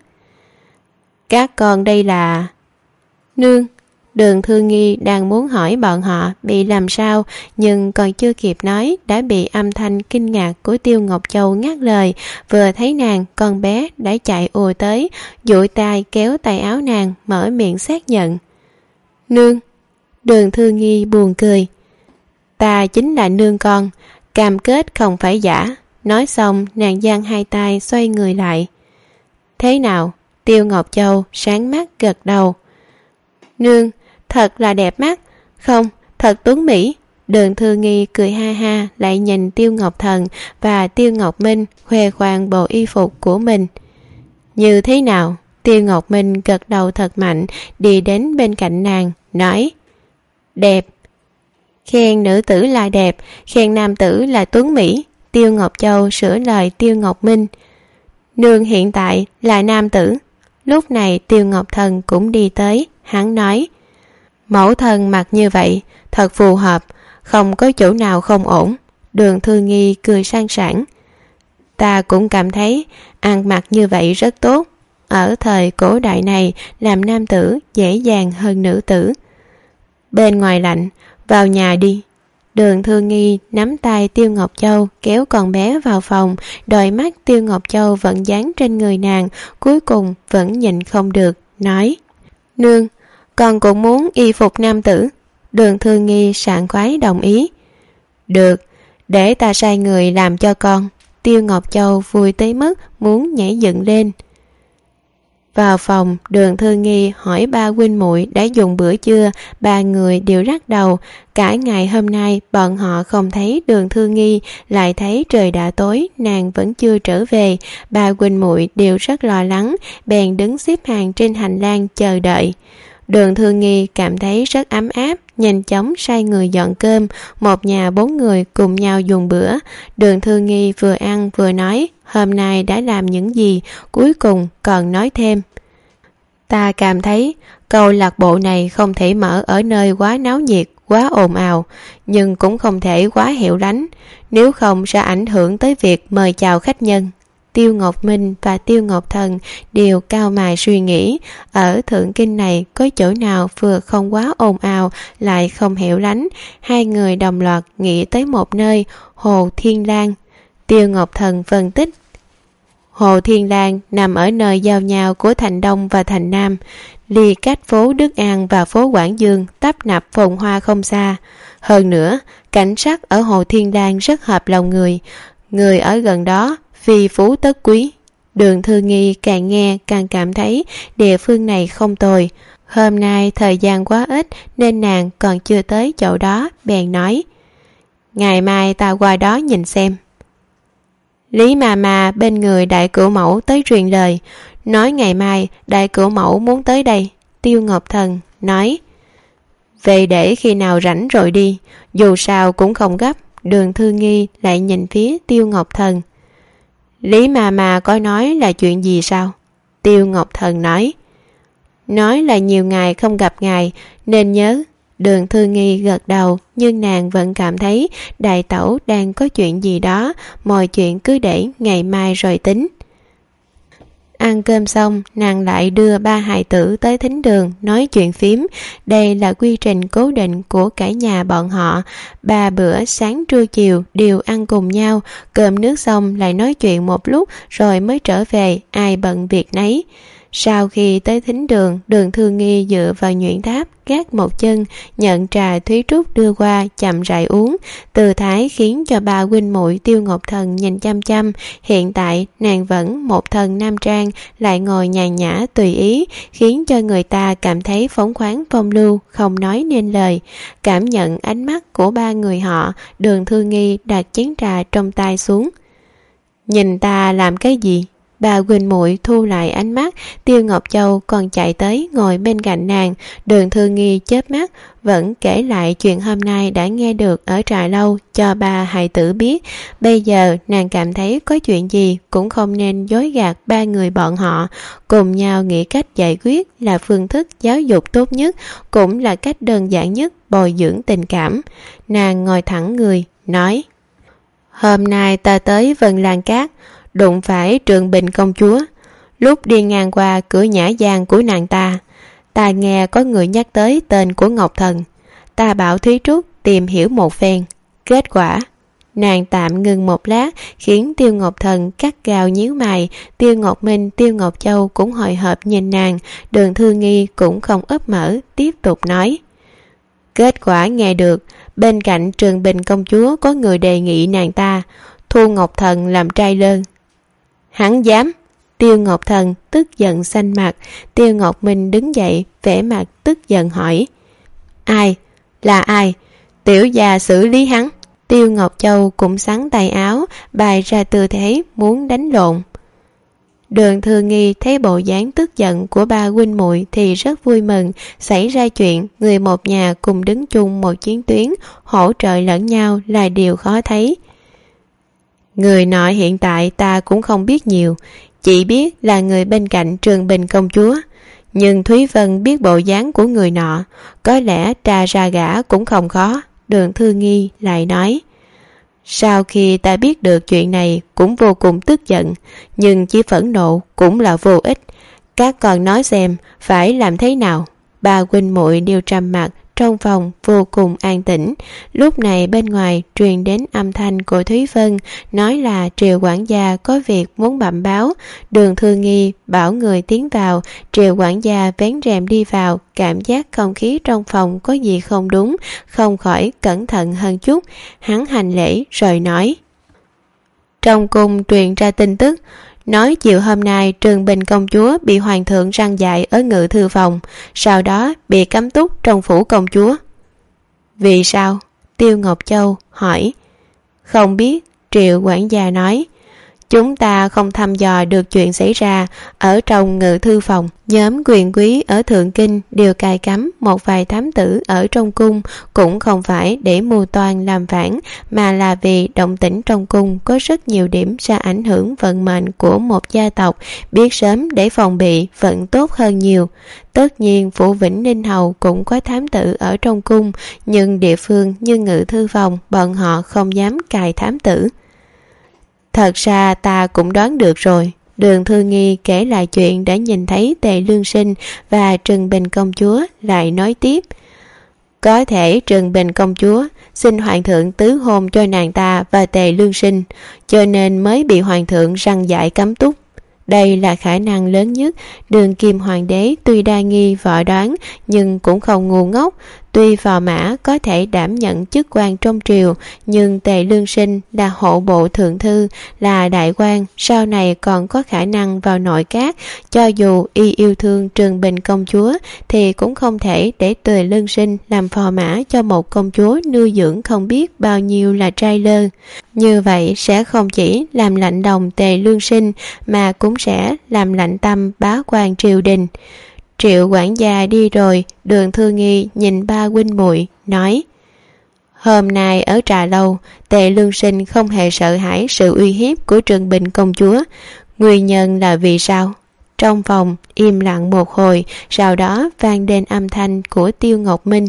Các con đây là... Nương. Đường Thư Nghi đang muốn hỏi bọn họ bị làm sao, nhưng còn chưa kịp nói đã bị âm thanh kinh ngạc của Tiêu Ngọc Châu ngắt lời. Vừa thấy nàng, con bé đã chạy ùa tới, duỗi tay kéo tay áo nàng, mở miệng xác nhận. Nương. Đường Thư Nghi buồn cười. Ta chính là nương con, cam kết không phải giả. Nói xong nàng giang hai tay xoay người lại. Thế nào? Tiêu Ngọc Châu sáng mắt gật đầu. Nương, thật là đẹp mắt. Không, thật tuấn mỹ. Đường Thư Nghi cười ha ha, lại nhìn Tiêu Ngọc Thần và Tiêu Ngọc Minh khoe khoang bộ y phục của mình. Như thế nào? Tiêu Ngọc Minh gật đầu thật mạnh, đi đến bên cạnh nàng, nói. Đẹp. Khen nữ tử là đẹp, khen nam tử là tuấn mỹ. Tiêu Ngọc Châu sửa lời Tiêu Ngọc Minh. Nương hiện tại là nam tử. Lúc này Tiêu Ngọc Thần cũng đi tới, hắn nói. Mẫu thân mặc như vậy thật phù hợp, không có chỗ nào không ổn. Đường Thư Nghi cười sang sảng. Ta cũng cảm thấy ăn mặc như vậy rất tốt. Ở thời cổ đại này làm nam tử dễ dàng hơn nữ tử. Bên ngoài lạnh, vào nhà đi. Đường Thư Nghi nắm tay Tiêu Ngọc Châu kéo con bé vào phòng, đôi mắt Tiêu Ngọc Châu vẫn dán trên người nàng, cuối cùng vẫn nhịn không được, nói. Nương, con cũng muốn y phục nam tử. Đường Thư Nghi sảng khoái đồng ý. Được, để ta sai người làm cho con. Tiêu Ngọc Châu vui tới mức muốn nhảy dựng lên. Vào phòng, Đường Thư Nghi hỏi ba huynh muội đã dùng bữa chưa. Ba người đều lắc đầu. Cả ngày hôm nay bọn họ không thấy Đường Thư Nghi, lại thấy trời đã tối, nàng vẫn chưa trở về. Ba huynh muội đều rất lo lắng, bèn đứng xếp hàng trên hành lang chờ đợi. Đường Thư Nghi cảm thấy rất ấm áp, nhanh chóng sai người dọn cơm. Một nhà bốn người cùng nhau dùng bữa. Đường Thư Nghi vừa ăn vừa nói hôm nay đã làm những gì, cuối cùng còn nói thêm. Ta cảm thấy câu lạc bộ này không thể mở ở nơi quá náo nhiệt, quá ồn ào, nhưng cũng không thể quá hẻo lánh, nếu không sẽ ảnh hưởng tới việc mời chào khách nhân. Tiêu Ngọc Minh và Tiêu Ngọc Thần đều cao mày suy nghĩ, ở Thượng Kinh này có chỗ nào vừa không quá ồn ào lại không hẻo lánh. Hai người đồng loạt nghĩ tới một nơi, Hồ Thiên Lan. Tiêu Ngọc Thần phân tích. Hồ Thiên Lan nằm ở nơi giao nhau của thành Đông và thành Nam, ly cách phố Đức An và phố Quảng Dương tấp nập phồn hoa không xa. Hơn nữa, cảnh sắc ở Hồ Thiên Lan rất hợp lòng người, người ở gần đó phi phú tất quý. Đường Thư Nghi càng nghe càng cảm thấy địa phương này không tồi. Hôm nay thời gian quá ít nên nàng còn chưa tới chỗ đó, bèn nói. Ngày mai ta qua đó nhìn xem. Lý mà mà bên người đại cửu mẫu tới truyền lời, nói ngày mai đại cửu mẫu muốn tới đây. Tiêu Ngọc Thần nói. Về để khi nào rảnh rồi đi, dù sao cũng không gấp. Đường Thư Nghi lại nhìn phía Tiêu Ngọc Thần. Lý mà mà có nói là chuyện gì sao? Tiêu Ngọc Thần nói. Nói là nhiều ngày không gặp ngài nên nhớ. Đường Thư Nghi gật đầu, nhưng nàng vẫn cảm thấy đại tẩu đang có chuyện gì đó, mọi chuyện cứ để ngày mai rồi tính. Ăn cơm xong, nàng lại đưa ba hài tử tới thính đường nói chuyện phím. Đây là quy trình cố định của cả nhà bọn họ. Ba bữa sáng trưa chiều đều ăn cùng nhau, cơm nước xong lại nói chuyện một lúc rồi mới trở về, ai bận việc nấy. Sau khi tới thính đường, Đường Thư Nghi dựa vào nhuyễn tháp gác một chân, nhận trà Thúy Trúc đưa qua, chậm rãi uống. Tư thái khiến cho ba huynh muội Tiêu Ngọc Thần nhìn chăm chăm. Hiện tại nàng vẫn một thân nam trang, lại ngồi nhàn nhã tùy ý, khiến cho người ta cảm thấy phóng khoáng phong lưu, không nói nên lời. Cảm nhận ánh mắt của ba người họ, Đường Thư Nghi đặt chén trà trong tay xuống. Nhìn ta làm cái gì? Bà huynh muội thu lại ánh mắt. Tiêu Ngọc Châu còn chạy tới ngồi bên cạnh nàng. Đường Thư Nghi chớp mắt, vẫn kể lại chuyện hôm nay đã nghe được ở trà lâu cho ba hài tử biết. Bây giờ nàng cảm thấy có chuyện gì cũng không nên dối gạt ba người bọn họ. Cùng nhau nghĩ cách giải quyết là phương thức giáo dục tốt nhất, cũng là cách đơn giản nhất bồi dưỡng tình cảm. Nàng ngồi thẳng người, nói: Hôm nay ta tới Vân Lan Cát, đụng phải Trường Bình công chúa. Lúc đi ngang qua cửa nhã gian của nàng ta, ta nghe có người nhắc tới tên của Ngọc Thần. Ta bảo Thúy Trúc tìm hiểu một phen. Kết quả, nàng tạm ngừng một lát, khiến Tiêu Ngọc Thần cắt gao nhíu mày. Tiêu Ngọc Minh, Tiêu Ngọc Châu cũng hồi hộp nhìn nàng. Đường Thư Nghi cũng không ấp mở, tiếp tục nói: Kết quả nghe được, bên cạnh Trường Bình công chúa có người đề nghị nàng ta thu Ngọc Thần làm trai lơn. Hắn dám? Tiêu Ngọc Thần tức giận xanh mặt. Tiêu Ngọc Minh đứng dậy, vẻ mặt tức giận hỏi: Ai? Là ai? Tiểu gia xử lý hắn. Tiêu Ngọc Châu cũng xắn tay áo, bày ra tư thế muốn đánh lộn. Đường Thư Nghi thấy bộ dáng tức giận của ba huynh muội thì rất vui mừng. Xảy ra chuyện, người một nhà cùng đứng chung một chiến tuyến, hỗ trợ lẫn nhau là điều khó thấy. Người nọ hiện tại ta cũng không biết nhiều, chỉ biết là người bên cạnh Trường Bình công chúa. Nhưng Thúy Vân biết bộ dáng của người nọ, có lẽ tra ra gã cũng không khó. Đường Thư Nghi lại nói: Sau khi ta biết được chuyện này cũng vô cùng tức giận, nhưng chỉ phẫn nộ cũng là vô ích. Các con nói xem phải làm thế nào? Ba huynh muội đều trầm mặc. Trong phòng vô cùng an tĩnh. Lúc này bên ngoài truyền đến âm thanh của Thúy Vân, nói là Triều quản gia có việc muốn bẩm báo. Đường Thư Nghi bảo người tiến vào. Triều quản gia vén rèm đi vào, cảm giác không khí trong phòng có gì không đúng, không khỏi cẩn thận hơn chút. Hắn hành lễ rồi nói: Trong cung truyền ra tin tức, nói chiều hôm nay Trường Bình công chúa bị hoàng thượng răn dạy ở ngự thư phòng, sau đó bị cấm túc trong phủ công chúa. Vì sao? Tiêu Ngọc Châu hỏi. Không biết, Triệu quản gia nói. Chúng ta không thăm dò được chuyện xảy ra ở trong ngự thư phòng. Nhóm quyền quý ở Thượng Kinh đều cài cắm một vài thám tử ở trong cung, cũng không phải để mưu toan làm phản, mà là vì động tĩnh trong cung có rất nhiều điểm ra ảnh hưởng vận mệnh của một gia tộc, biết sớm để phòng bị vẫn tốt hơn nhiều. Tất nhiên phủ Vĩnh Ninh Hầu cũng có thám tử ở trong cung, nhưng địa phương như ngự thư phòng bọn họ không dám cài thám tử. Thật ra ta cũng đoán được rồi. Đường Thư Nghi kể lại chuyện đã nhìn thấy Tề Lương Sinh và Trừng Bình công chúa, lại nói tiếp. Có thể Trừng Bình công chúa xin hoàng thượng tứ hôn cho nàng ta và Tề Lương Sinh, cho nên mới bị hoàng thượng răn dạy cấm túc. Đây là khả năng lớn nhất. Đường Kim hoàng đế tuy đa nghi võ đoán, nhưng cũng không ngu ngốc. Tuy phò mã có thể đảm nhận chức quan trong triều, nhưng Tề Lương Sinh là hộ bộ thượng thư, là đại quan, sau này còn có khả năng vào nội các. Cho dù y yêu thương Trường Bình công chúa, thì cũng không thể để Tề Lương Sinh làm phò mã cho một công chúa nuôi dưỡng không biết bao nhiêu là trai lơ. Như vậy sẽ không chỉ làm lạnh lòng Tề Lương Sinh, mà cũng sẽ làm lạnh tâm bá quan triều đình. Triệu quản gia đi rồi, Đường Thư Nghi nhìn ba huynh muội nói: Hôm nay ở trà lâu, Tề Lương Sinh không hề sợ hãi sự uy hiếp của Trường Bình công chúa. Nguyên nhân là vì sao? Trong phòng im lặng một hồi, sau đó vang lên âm thanh của Tiêu Ngọc Minh.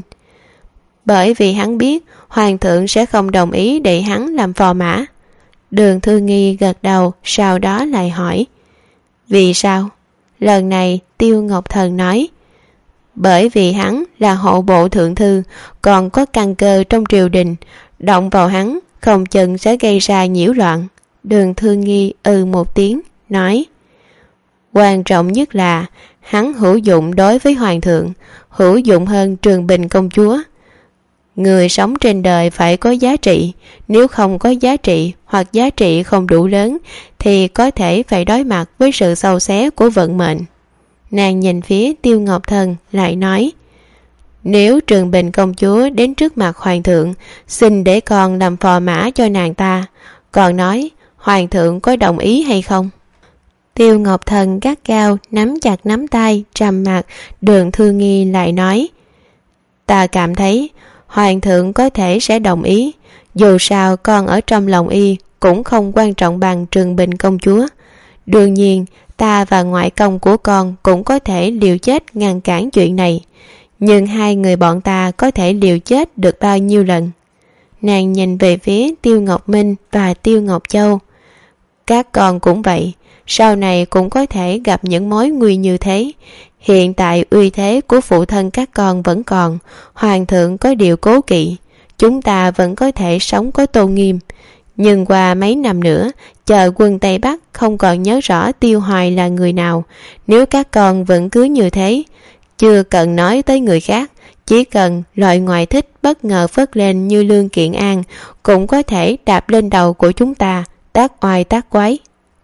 Bởi vì hắn biết hoàng thượng sẽ không đồng ý để hắn làm phò mã. Đường Thư Nghi gật đầu, sau đó lại hỏi: Vì sao? Lần này Tiêu Ngọc Thần nói: Bởi vì hắn là hộ bộ thượng thư, còn có căn cơ trong triều đình, động vào hắn không chừng sẽ gây ra nhiễu loạn. Đường Thư Nghi ừ một tiếng, nói: Quan trọng nhất là hắn hữu dụng đối với hoàng thượng, hữu dụng hơn Trường Bình công chúa. Người sống trên đời phải có giá trị, nếu không có giá trị hoặc giá trị không đủ lớn thì có thể phải đối mặt với sự xâu xé của vận mệnh. Nàng nhìn phía Tiêu Ngọc Thần lại nói, nếu Trường Bình công chúa đến trước mặt hoàng thượng xin để con làm phò mã cho nàng ta, còn nói hoàng thượng có đồng ý hay không? Tiêu Ngọc Thần gắt gao nắm chặt nắm tay trầm mặc. Đường Thư Nghi lại nói, ta cảm thấy hoàng thượng có thể sẽ đồng ý, dù sao con ở trong lòng y cũng không quan trọng bằng Trường Bình công chúa. Đương nhiên ta và ngoại công của con cũng có thể liều chết ngăn cản chuyện này, nhưng hai người bọn ta có thể liều chết được bao nhiêu lần? Nàng nhìn về phía Tiêu Ngọc Minh và Tiêu Ngọc Châu. Các con cũng vậy, sau này cũng có thể gặp những mối nguy như thế. Hiện tại uy thế của phụ thân các con vẫn còn, hoàng thượng có điều cố kỵ, chúng ta vẫn có thể sống có tôn nghiêm. Nhưng qua mấy năm nữa, chờ quân Tây Bắc không còn nhớ rõ Tiêu Hoài là người nào, nếu các con vẫn cứ như thế, chưa cần nói tới người khác, chỉ cần loại ngoại thích bất ngờ phất lên như Lương Kiện An cũng có thể đạp lên đầu của chúng ta, tác oai tác quái.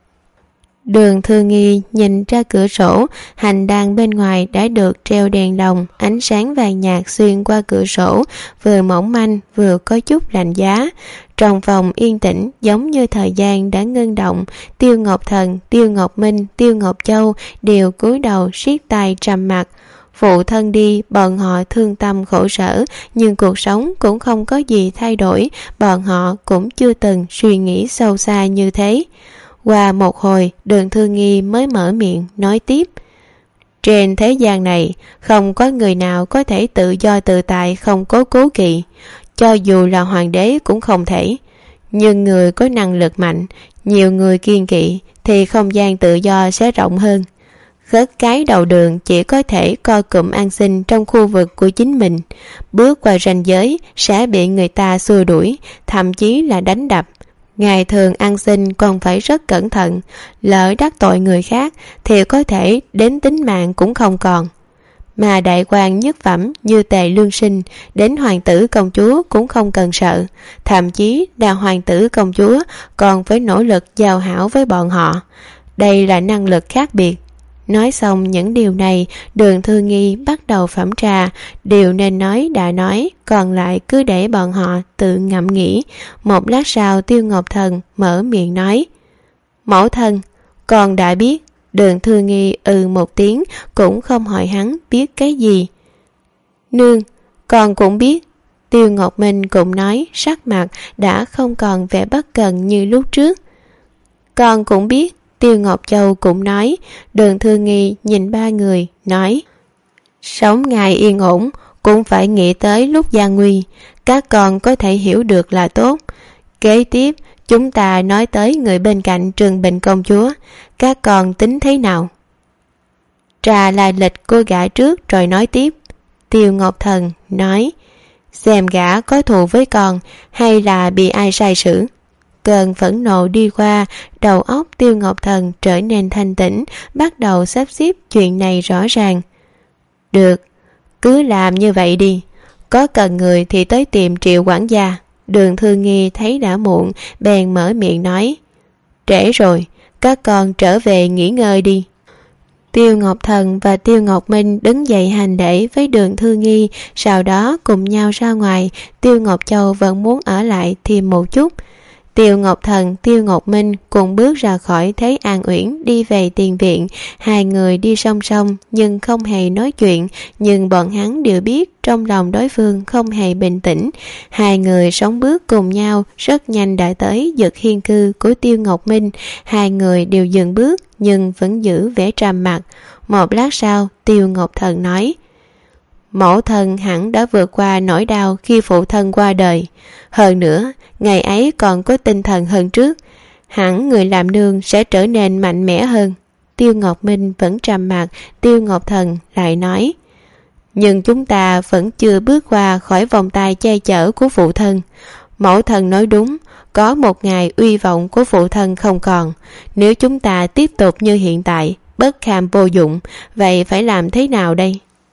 Đường Thư Nghi nhìn ra cửa sổ, hành lang bên ngoài đã được treo đèn lồng, ánh sáng vàng nhạt xuyên qua cửa sổ, vừa mỏng manh vừa có chút lạnh giá. Trong phòng yên tĩnh giống như thời gian đã ngưng động. Tiêu Ngọc Thần, Tiêu Ngọc Minh, Tiêu Ngọc Châu đều cúi đầu siết tay trầm mặc. Phụ thân đi, bọn họ thương tâm khổ sở, nhưng cuộc sống cũng không có gì thay đổi, bọn họ cũng chưa từng suy nghĩ sâu xa như thế. Qua một hồi, Đường Thư Nghi mới mở miệng nói tiếp, trên thế gian này không có người nào có thể tự do tự tại không có cố kỵ, cho dù là hoàng đế cũng không thể. Nhưng người có năng lực mạnh, nhiều người kiêng kỵ thì không gian tự do sẽ rộng hơn. Khất cái đầu đường chỉ có thể co cụm an sinh trong khu vực của chính mình, bước qua ranh giới sẽ bị người ta xua đuổi, thậm chí là đánh đập. Ngày thường ăn xin còn phải rất cẩn thận, lỡ đắc tội người khác thì có thể đến tính mạng cũng không còn. Mà đại quan nhất phẩm như Tề Lương Sinh đến hoàng tử công chúa cũng không cần sợ, thậm chí là hoàng tử công chúa còn phải nỗ lực giao hảo với bọn họ. Đây là năng lực khác biệt. Nói xong những điều này, Đường Thư Nghi bắt đầu phẩm trà. Điều nên nói đã nói, còn lại cứ để bọn họ tự ngẫm nghĩ. Một lát sau, Tiêu Ngọc Thần mở miệng nói, mẫu thân, con đã biết. Đường Thư Nghi ừ một tiếng, cũng không hỏi hắn biết cái gì. Nương, con cũng biết. Tiêu Ngọc Minh cũng nói, sắc mặt đã không còn vẻ bất cần như lúc trước. Con cũng biết. Tiêu Ngọc Châu cũng nói. Đường Thư Nghi nhìn ba người, nói, sống ngày yên ổn cũng phải nghĩ tới lúc gian nguy, các con có thể hiểu được là tốt. Kế tiếp chúng ta nói tới người bên cạnh Trường Bình công chúa, các con tính thế nào? Trà lai lịch cô gã trước rồi nói tiếp. Tiêu Ngọc Thần nói, xem gã có thù với con hay là bị ai sai sử. Cơn phẫn nộ đi qua, đầu óc Tiêu Ngọc Thần trở nên thanh tĩnh, bắt đầu sắp xếp chuyện này rõ ràng. Được, cứ làm như vậy đi, có cần người thì tới tìm Triệu quản gia. Đường Thư Nghi thấy đã muộn, bèn mở miệng nói, trễ rồi, các con trở về nghỉ ngơi đi. Tiêu Ngọc Thần và Tiêu Ngọc Minh đứng dậy hành lễ với Đường Thư Nghi, sau đó cùng nhau ra ngoài. Tiêu Ngọc Châu vẫn muốn ở lại thêm một chút. Tiêu Ngọc Thần, Tiêu Ngọc Minh cùng bước ra khỏi Thế An Uyển đi về tiền viện. Hai người đi song song nhưng không hề nói chuyện, nhưng bọn hắn đều biết trong lòng đối phương không hề bình tĩnh. Hai người sóng bước cùng nhau, rất nhanh đã tới Dực Hiên cư của Tiêu Ngọc Minh. Hai người đều dừng bước nhưng vẫn giữ vẻ trầm mặc. Một lát sau, Tiêu Ngọc Thần nói, mẫu thân hẳn đã vượt qua nỗi đau khi phụ thân qua đời. Hơn nữa, ngày ấy còn có tinh thần hơn trước. Hẳn người làm nương sẽ trở nên mạnh mẽ hơn. Tiêu Ngọc Minh vẫn trầm mặc. Tiêu Ngọc Thần lại nói, nhưng chúng ta vẫn chưa bước qua khỏi vòng tay che chở của phụ thân. Mẫu thân nói đúng, có một ngày uy vọng của phụ thân không còn. Nếu chúng ta tiếp tục như hiện tại, bất kham vô dụng. Vậy phải làm thế nào đây?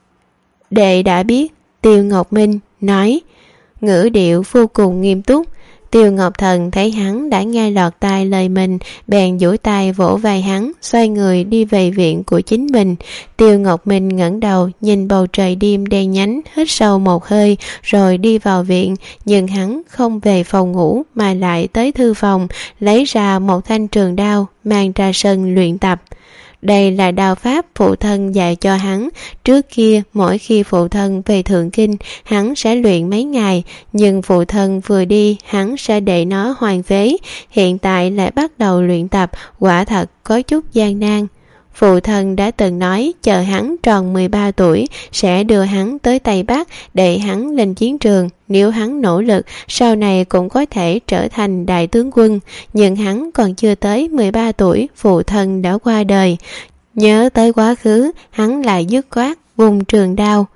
Đệ đã biết, Tiêu Ngọc Minh nói, ngữ điệu vô cùng nghiêm túc. Tiêu Ngọc Thần thấy hắn đã nghe lọt tai lời mình, bèn duỗi tay vỗ vai hắn, xoay người đi về viện của chính mình. Tiêu Ngọc Minh ngẩng đầu nhìn bầu trời đêm đen nhánh, hít sâu một hơi rồi đi vào viện. Nhưng hắn không về phòng ngủ mà lại tới thư phòng, lấy ra một thanh trường đao mang ra sân luyện tập. Đây là đao pháp phụ thân dạy cho hắn. Trước kia mỗi khi phụ thân về Thượng Kinh, hắn sẽ luyện mấy ngày, nhưng phụ thân vừa đi hắn sẽ để nó hoang phế. Hiện tại lại bắt đầu luyện tập, quả thật có chút gian nan. Phụ thân đã từng nói chờ hắn tròn mười ba tuổi sẽ đưa hắn tới Tây Bắc để hắn lên chiến trường. Nếu hắn nỗ lực, sau này cũng có thể trở thành đại tướng quân. Nhưng hắn còn chưa tới mười ba tuổi, phụ thân đã qua đời. Nhớ tới quá khứ, hắn lại dứt khoát vùng trường đao.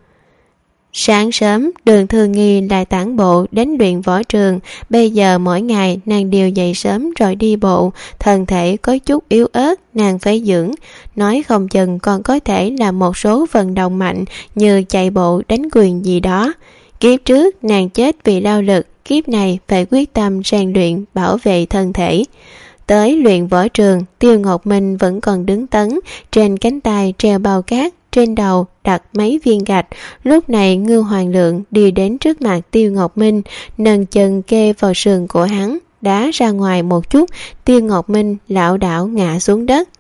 Sáng sớm, Đường Thư Nghi lại tản bộ đến luyện võ trường. Bây giờ mỗi ngày nàng đều dậy sớm rồi đi bộ. Thân thể có chút yếu ớt, nàng phải dưỡng. Nói không chừng còn có thể làm một số vận động mạnh như chạy bộ, đánh quyền gì đó. Kiếp trước nàng chết vì lao lực, kiếp này phải quyết tâm rèn luyện, bảo vệ thân thể. Tới luyện võ trường, Tiêu Ngọc Minh vẫn còn đứng tấn, trên cánh tay treo bao cát, trên đầu đặt mấy viên gạch. Lúc này Ngưu Hoàng Lượng đi đến trước mặt Tiêu Ngọc Minh, nâng chân kê vào sườn của hắn, đá ra ngoài một chút. Tiêu Ngọc Minh lảo đảo ngã xuống đất.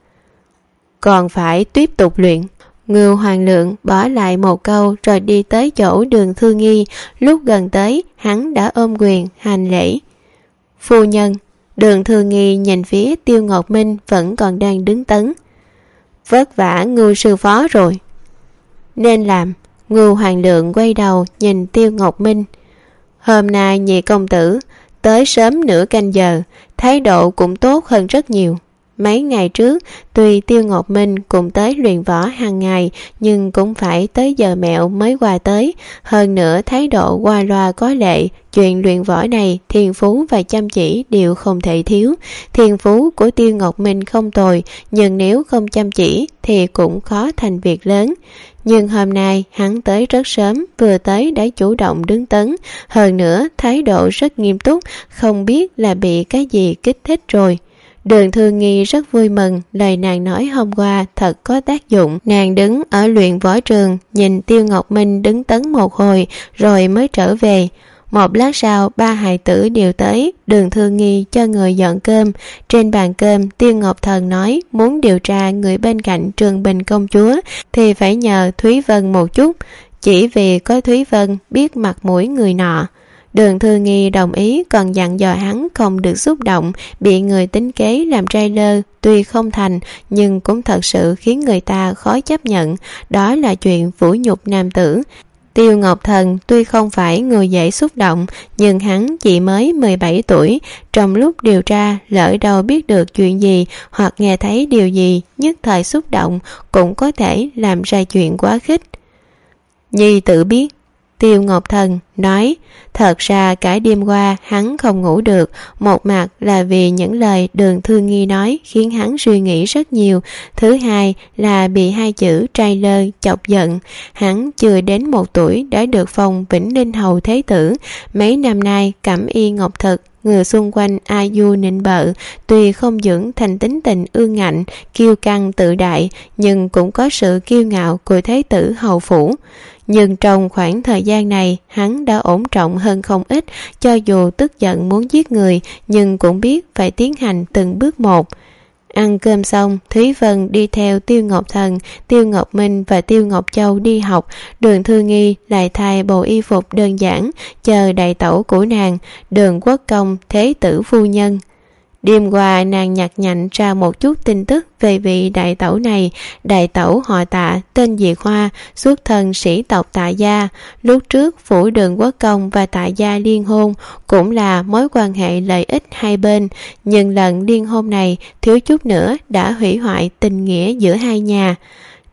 Còn phải tiếp tục luyện. Ngưu Hoàng Lượng bỏ lại một câu rồi đi tới chỗ Đường Thư Nghi. Lúc gần tới, hắn đã ôm quyền hành lễ. Phu nhân. Đường Thư Nghi nhìn phía Tiêu Ngọc Minh vẫn còn đang đứng tấn. Vất vả Ngưu sư phó rồi. Nên làm. Ngưu Hoàng Lượng quay đầu nhìn Tiêu Ngọc Minh. Hôm nay nhị công tử tới sớm nửa canh giờ, thái độ cũng tốt hơn rất nhiều. Mấy ngày trước, tuy Tiêu Ngọc Minh cũng tới luyện võ hàng ngày, nhưng cũng phải tới giờ mẹo mới qua tới. Hơn nữa thái độ qua loa có lệ. Chuyện luyện võ này, thiên phú và chăm chỉ đều không thể thiếu. Thiên phú của Tiêu Ngọc Minh không tồi, nhưng nếu không chăm chỉ thì cũng khó thành việc lớn. Nhưng hôm nay hắn tới rất sớm, vừa tới đã chủ động đứng tấn. Hơn nữa thái độ rất nghiêm túc, không biết là bị cái gì kích thích rồi. Đường Thư Nghi rất vui mừng, lời nàng nói hôm qua thật có tác dụng. Nàng đứng ở luyện võ trường, nhìn Tiêu Ngọc Minh đứng tấn một hồi, rồi mới trở về. Một lát sau, ba hài tử đều tới. Đường Thư Nghi cho người dọn cơm. Trên bàn cơm, Tiêu Ngọc Thần nói muốn điều tra người bên cạnh Trường Bình công chúa thì phải nhờ Thúy Vân một chút, chỉ vì có Thúy Vân biết mặt mũi người nọ. Đường Thư Nghi đồng ý, còn dặn dò hắn không được xúc động, bị người tính kế làm trai lơ. Tuy không thành, nhưng cũng thật sự khiến người ta khó chấp nhận. Đó là chuyện vũ nhục nam tử. Tiêu Ngọc Thần tuy không phải người dễ xúc động, nhưng hắn chỉ mới mười bảy tuổi. Trong lúc điều tra, lỡ đâu biết được chuyện gì hoặc nghe thấy điều gì, nhất thời xúc động cũng có thể làm ra chuyện quá khích. Nhi tự biết. Tiêu Ngọc Thần nói, thật ra cả đêm qua hắn không ngủ được. Một mặt là vì những lời Đường Thư Nghi nói khiến hắn suy nghĩ rất nhiều. Thứ hai là bị hai chữ trai lơ chọc giận. Hắn chưa đến một tuổi đã được phong Vĩnh Ninh Hầu Thế Tử. Mấy năm nay cẩm y ngọc thực, người xung quanh ai du nịnh bợ. Tuy không dưỡng thành tính tình ương ngạnh, kiêu căng tự đại, nhưng cũng có sự kiêu ngạo của Thế Tử hầu phủ. Nhưng trong khoảng thời gian này, hắn đã ổn trọng hơn không ít. Cho dù tức giận muốn giết người, nhưng cũng biết phải tiến hành từng bước một. Ăn cơm xong, Thúy Vân đi theo Tiêu Ngọc Thần, Tiêu Ngọc Minh và Tiêu Ngọc Châu đi học. Đường Thư Nghi lại thay bộ y phục đơn giản, chờ đại tẩu của nàng, Đường Quốc Công Thế Tử phu nhân. Đêm qua nàng nhặt nhạnh ra một chút tin tức về vị đại tẩu này. Đại tẩu họ Tạ, tên Diệt Hoa, xuất thân sĩ tộc Tạ gia. Lúc trước phủ Đường Quốc Công và Tạ gia liên hôn cũng là mối quan hệ lợi ích hai bên, nhưng lần liên hôn này thiếu chút nữa đã hủy hoại tình nghĩa giữa hai nhà.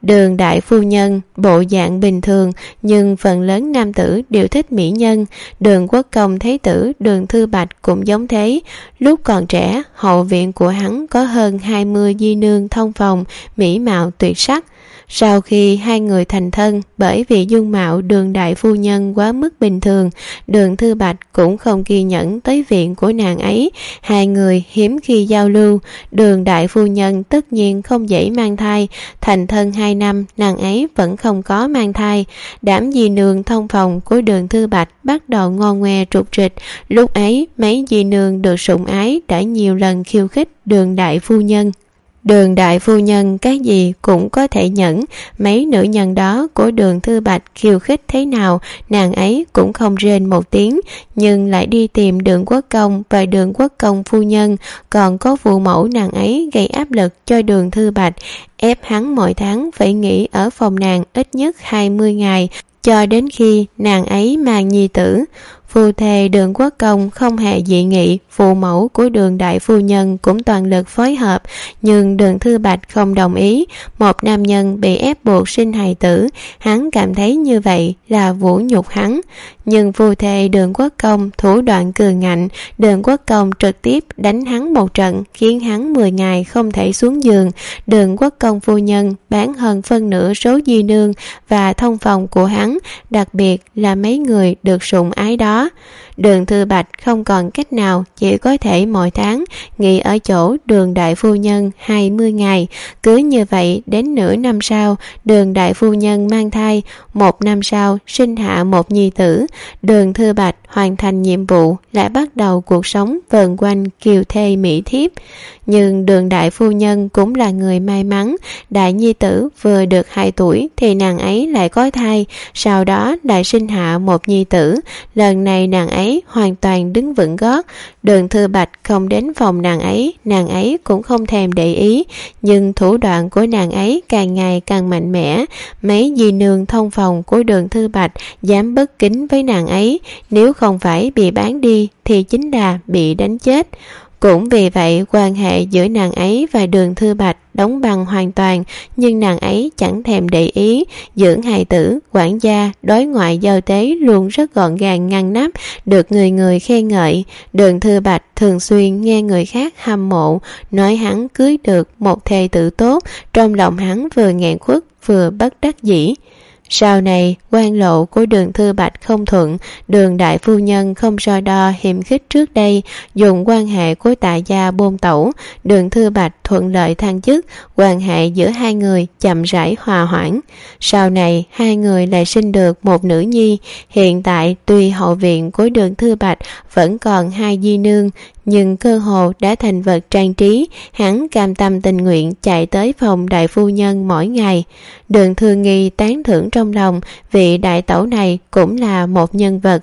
Đường đại phu nhân bộ dạng bình thường, nhưng phần lớn nam tử đều thích mỹ nhân. Đường Quốc Công Thái tử Đường Thư Bạch cũng giống thế. Lúc còn trẻ, hậu viện của hắn có hơn hai mươi di nương thông phòng, mỹ mạo tuyệt sắc. Sau khi hai người thành thân, bởi vì dung mạo Đường đại phu nhân quá mức bình thường, Đường Thư Bạch cũng không kiên nhẫn tới viện của nàng ấy. Hai người hiếm khi giao lưu. Đường đại phu nhân tất nhiên không dễ mang thai. Thành thân hai năm, nàng ấy vẫn không có mang thai. Đám di nương thông phòng của Đường Thư Bạch bắt đầu ngon ngoe trục trịch. Lúc ấy, mấy di nương được sủng ái đã nhiều lần khiêu khích Đường đại phu nhân. Đường đại phu nhân cái gì cũng có thể nhẫn. Mấy nữ nhân đó của Đường Thư Bạch khiêu khích thế nào, nàng ấy cũng không rên một tiếng, nhưng lại đi tìm Đường Quốc Công và Đường Quốc Công phu nhân, còn có phụ mẫu nàng ấy gây áp lực cho Đường Thư Bạch, ép hắn mỗi tháng phải nghỉ ở phòng nàng ít nhất hai mươi ngày, cho đến khi nàng ấy mang nhi tử. Phu thê Đường Quốc Công không hề dị nghị, phụ mẫu của Đường đại phu nhân cũng toàn lực phối hợp, nhưng Đường Thư Bạch không đồng ý. Một nam nhân bị ép buộc sinh hài tử, hắn cảm thấy như vậy là vũ nhục hắn. Nhưng phu thê Đường Quốc Công thủ đoạn cường ngạnh, Đường Quốc Công trực tiếp đánh hắn một trận, khiến hắn mười ngày không thể xuống giường. Đường Quốc Công phu nhân bán hơn phân nửa số di nương và thông phòng của hắn, đặc biệt là mấy người được sủng ái đó. Đường Thư Bạch không còn cách nào, chỉ có thể mỗi tháng nghỉ ở chỗ Đường đại phu nhân hai mươi ngày. Cứ như vậy đến nửa năm sau, Đường đại phu nhân mang thai, một năm sau sinh hạ một nhi tử. Đường Thư Bạch hoàn thành nhiệm vụ, lại bắt đầu cuộc sống vờn quanh kiều thê mỹ thiếp. Nhưng Đường đại phu nhân cũng là người may mắn, đại nhi tử vừa được hai tuổi thì nàng ấy lại có thai, sau đó lại sinh hạ một nhi tử. Lần này nàng ấy hoàn toàn đứng vững gót. Đường Thư Bạch không đến phòng nàng ấy, nàng ấy cũng không thèm để ý, nhưng thủ đoạn của nàng ấy càng ngày càng mạnh mẽ. Mấy di nương thông phòng của Đường Thư Bạch dám bất kính với nàng ấy, nếu không phải bị bán đi thì chính là bị đánh chết. Cũng vì vậy, quan hệ giữa nàng ấy và Đường Thư Bạch đóng băng hoàn toàn, nhưng nàng ấy chẳng thèm để ý. Dưỡng hài tử, quản gia, đối ngoại giao tế luôn rất gọn gàng ngăn nắp, được người người khen ngợi. Đường Thư Bạch thường xuyên nghe người khác hâm mộ, nói hắn cưới được một thê tử tốt, trong lòng hắn vừa nghẹn khuất vừa bất đắc dĩ. Sau này, quan lộ của Đường Thư Bạch không thuận, Đường đại phu nhân không so đo hiềm khích trước đây, dùng quan hệ của Tạ gia bôn tẩu. Đường Thư Bạch thuận lợi thăng chức, quan hệ giữa hai người chậm rãi hòa hoãn. Sau này, hai người lại sinh được một nữ nhi. Hiện tại, tuy hậu viện của Đường Thư Bạch vẫn còn hai di nương, nhưng cơ hồ đã thành vật trang trí. Hắn cam tâm tình nguyện chạy tới phòng đại phu nhân mỗi ngày. Đường Thư Nghi tán thưởng trong lòng, vị đại tẩu này cũng là một nhân vật.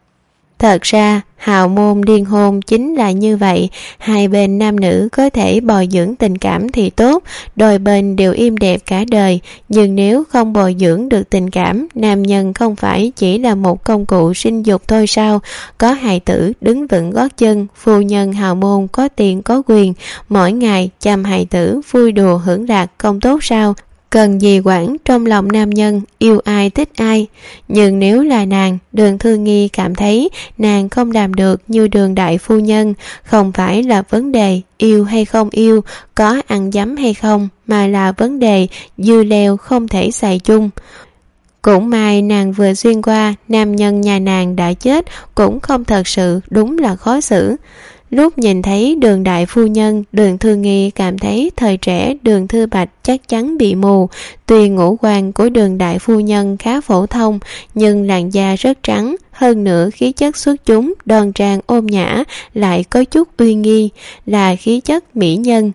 Thật ra, hào môn liên hôn chính là như vậy, hai bên nam nữ có thể bồi dưỡng tình cảm thì tốt, đôi bên đều êm đẹp cả đời. Nhưng nếu không bồi dưỡng được tình cảm, nam nhân không phải chỉ là một công cụ sinh dục thôi sao? Có hài tử đứng vững gót chân, phu nhân hào môn có tiền có quyền, mỗi ngày chăm hài tử vui đùa hưởng lạc không tốt sao? Cần gì quản trong lòng nam nhân yêu ai thích ai. Nhưng nếu là nàng, Đường Thư Nghi cảm thấy nàng không làm được như Đường đại phu nhân. Không phải là vấn đề yêu hay không yêu, có ăn dấm hay không, mà là vấn đề dưa leo không thể xài chung. Cũng may nàng vừa xuyên qua, nam nhân nhà nàng đã chết, cũng không thật sự đúng là khó xử. Lúc nhìn thấy Đường đại phu nhân, Đường Thư Nghi cảm thấy thời trẻ Đường Thư Bạch chắc chắn bị mù. Tuy ngũ quan của Đường đại phu nhân khá phổ thông, nhưng làn da rất trắng, hơn nữa khí chất xuất chúng, đoan trang ôn nhã, lại có chút uy nghi, là khí chất mỹ nhân.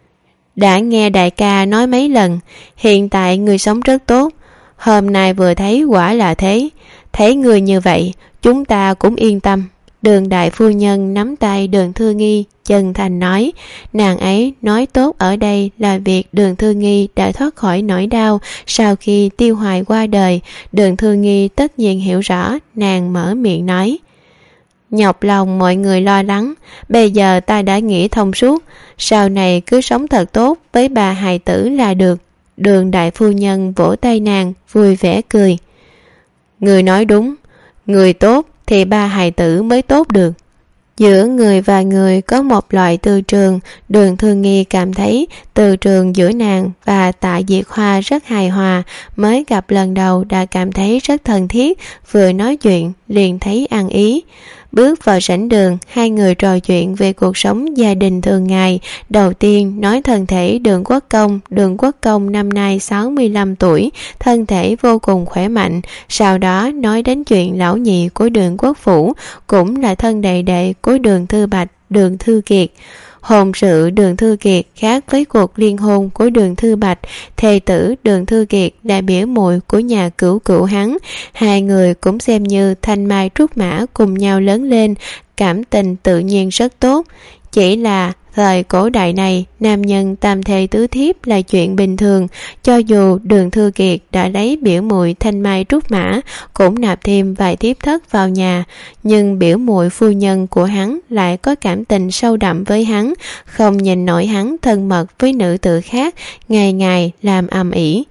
Đã nghe đại ca nói mấy lần, hiện tại người sống rất tốt. Hôm nay vừa thấy quả là thế. Thấy người như vậy, chúng ta cũng yên tâm. Đường đại phu nhân nắm tay Đường Thư Nghi, chân thành nói. Nàng ấy nói tốt ở đây là việc Đường Thư Nghi đã thoát khỏi nỗi đau sau khi Tiêu Hoài qua đời. Đường Thư Nghi tất nhiên hiểu rõ, nàng mở miệng nói. Nhọc lòng mọi người lo lắng, bây giờ ta đã nghĩ thông suốt, sau này cứ sống thật tốt với bà hài tử là được. Đường đại phu nhân vỗ tay nàng, vui vẻ cười. Người nói đúng, người tốt thì ba hài tử mới tốt được. Giữa người và người có một loại từ trường. Đường Thư Nghi cảm thấy từ trường giữa nàng và Tạ Diệt Hoa rất hài hòa. Mới gặp lần đầu đã cảm thấy rất thân thiết, vừa nói chuyện liền thấy ăn ý. Bước vào sảnh đường, hai người trò chuyện về cuộc sống gia đình thường ngày. Đầu tiên nói thân thể Đường Quốc Công. Đường Quốc Công năm nay sáu mươi lăm tuổi, thân thể vô cùng khỏe mạnh. Sau đó nói đến chuyện lão nhị của Đường Quốc Phủ, cũng là thân đệ đệ của Đường Thư Bạch, Đường Thư Kiệt. Hôn sự Đường Thư Kiệt khác với cuộc liên hôn của Đường Thư Bạch. Thê tử Đường Thư Kiệt là biểu muội của nhà cửu cửu hắn. Hai người cũng xem như thanh mai trúc mã cùng nhau lớn lên, cảm tình tự nhiên rất tốt. Chỉ là thời cổ đại này, nam nhân tam thê tứ thiếp là chuyện bình thường. Cho dù Đường Thư Kiệt đã lấy biểu muội thanh mai trúc mã, cũng nạp thêm vài thiếp thất vào nhà, nhưng biểu muội phu nhân của hắn lại có cảm tình sâu đậm với hắn, không nhìn nổi hắn thân mật với nữ tử khác, ngày ngày làm ầm ĩ.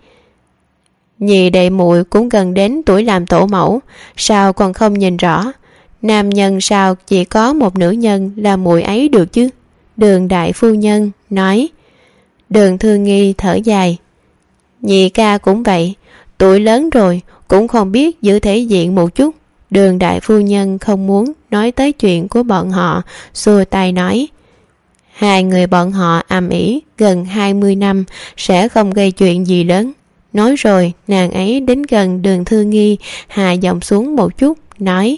Nhị đệ muội cũng gần đến tuổi làm tổ mẫu, sao còn không nhìn rõ? Nam nhân sao chỉ có một nữ nhân là muội ấy được chứ? Đường đại phu nhân nói. Đường Thư Nghi thở dài. Nhị ca cũng vậy, tuổi lớn rồi cũng không biết giữ thể diện một chút. Đường đại phu nhân không muốn nói tới chuyện của bọn họ, xua tay nói. Hai người bọn họ ầm ĩ gần hai mươi năm, sẽ không gây chuyện gì lớn. Nói rồi nàng ấy đến gần Đường Thư Nghi, hạ giọng xuống một chút, nói.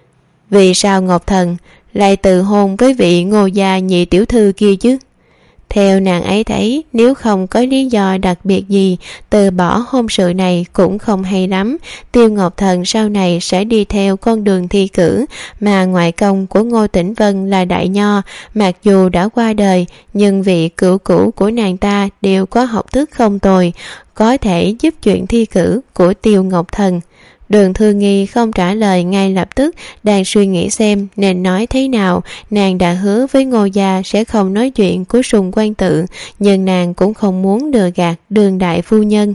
Vì sao Ngọc Thần lại từ hôn với vị Ngô gia nhị tiểu thư kia chứ? Theo nàng ấy thấy, nếu không có lý do đặc biệt gì, từ bỏ hôn sự này cũng không hay lắm. Tiêu Ngọc Thần sau này sẽ đi theo con đường thi cử, mà ngoại công của Ngô Tĩnh Vân là Đại Nho, mặc dù đã qua đời, nhưng vị cửu cũ của nàng ta đều có học thức không tồi, có thể giúp chuyện thi cử của Tiêu Ngọc Thần. Đường Thư Nghi không trả lời ngay lập tức, đang suy nghĩ xem nên nói thế nào. Nàng đã hứa với Ngô gia sẽ không nói chuyện của Sùng Quan Tự, nhưng nàng cũng không muốn lừa gạt Đường đại phu nhân.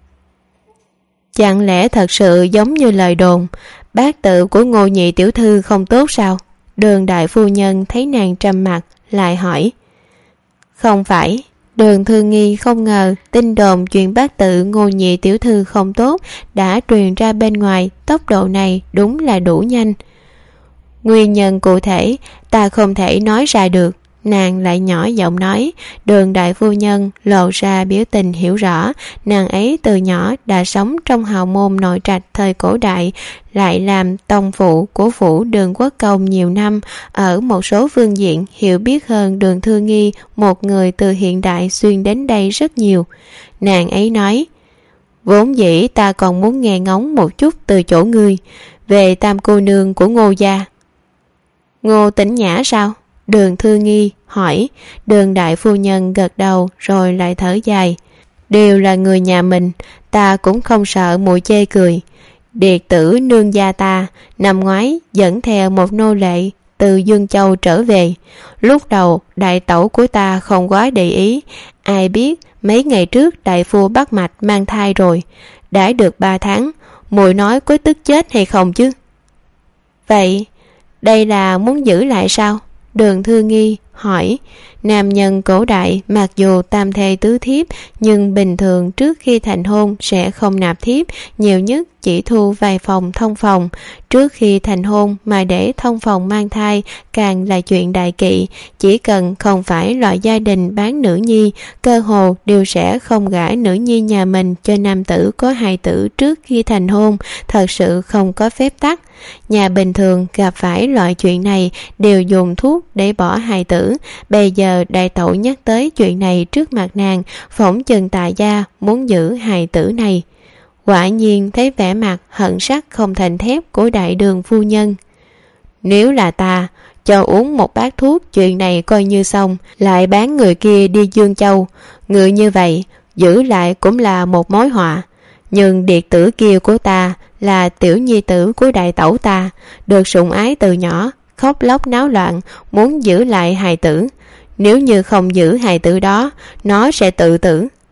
Chẳng lẽ thật sự giống như lời đồn, bát tự của Ngô nhị tiểu thư không tốt sao? Đường đại phu nhân thấy nàng trầm mặc, lại hỏi. Không phải. Đường Thư Nghi không ngờ tin đồn chuyện bát tự Ngô nhị tiểu thư không tốt đã truyền ra bên ngoài, tốc độ này đúng là đủ nhanh. Nguyên nhân cụ thể ta không thể nói ra được, nàng lại nhỏ giọng nói. Đường đại phu nhân lộ ra biểu tình hiểu rõ, nàng ấy từ nhỏ đã sống trong hào môn nội trạch thời cổ đại, lại làm tông phụ của phủ Đường Quốc Công nhiều năm, ở một số phương diện hiểu biết hơn Đường Thư Nghi, một người từ hiện đại xuyên đến đây rất nhiều. Nàng ấy nói, vốn dĩ ta còn muốn nghe ngóng một chút từ chỗ ngươi về tam cô nương của Ngô gia. Ngô Tĩnh Nhã sao? Đường Thư Nghi hỏi. Đường đại phu nhân gật đầu rồi lại thở dài. Đều là người nhà mình, ta cũng không sợ muội chê cười. Điệt tử nương gia ta năm ngoái dẫn theo một nô lệ từ Dương Châu trở về. Lúc đầu đại tẩu của ta không quá để ý, ai biết mấy ngày trước đại phu bắt mạch mang thai rồi. Đã được ba tháng, muội nói có tức chết hay không chứ? Vậy đây là muốn giữ lại sao? Đường Thư Nghi hỏi. Nam nhân cổ đại mặc dù tam thê tứ thiếp, nhưng bình thường trước khi thành hôn sẽ không nạp thiếp, nhiều nhất chỉ thu vài phòng thông phòng. Trước khi thành hôn mà để thông phòng mang thai càng là chuyện đại kỵ. Chỉ cần không phải loại gia đình bán nữ nhi, cơ hồ đều sẽ không gả nữ nhi nhà mình cho nam tử có hài tử trước khi thành hôn, thật sự không có phép tắc. Nhà bình thường gặp phải loại chuyện này đều dùng thuốc để bỏ hài tử. Bây giờ đại tẩu nhắc tới chuyện này trước mặt nàng, phỏng chừng Tạ gia muốn giữ hài tử này. Quả nhiên thấy vẻ mặt hận sắc không thành thép của đại đường phu nhân. Nếu là ta, cho uống một bát thuốc chuyện này coi như xong, lại bán người kia đi Dương Châu. Người như vậy giữ lại cũng là một mối họa. Nhưng điệt tử kia của ta là tiểu nhi tử của đại tẩu ta, được sủng ái từ nhỏ, khóc lóc náo loạn, muốn giữ lại hài tử. Nếu như không giữ hài tử đó, nó sẽ tự tử.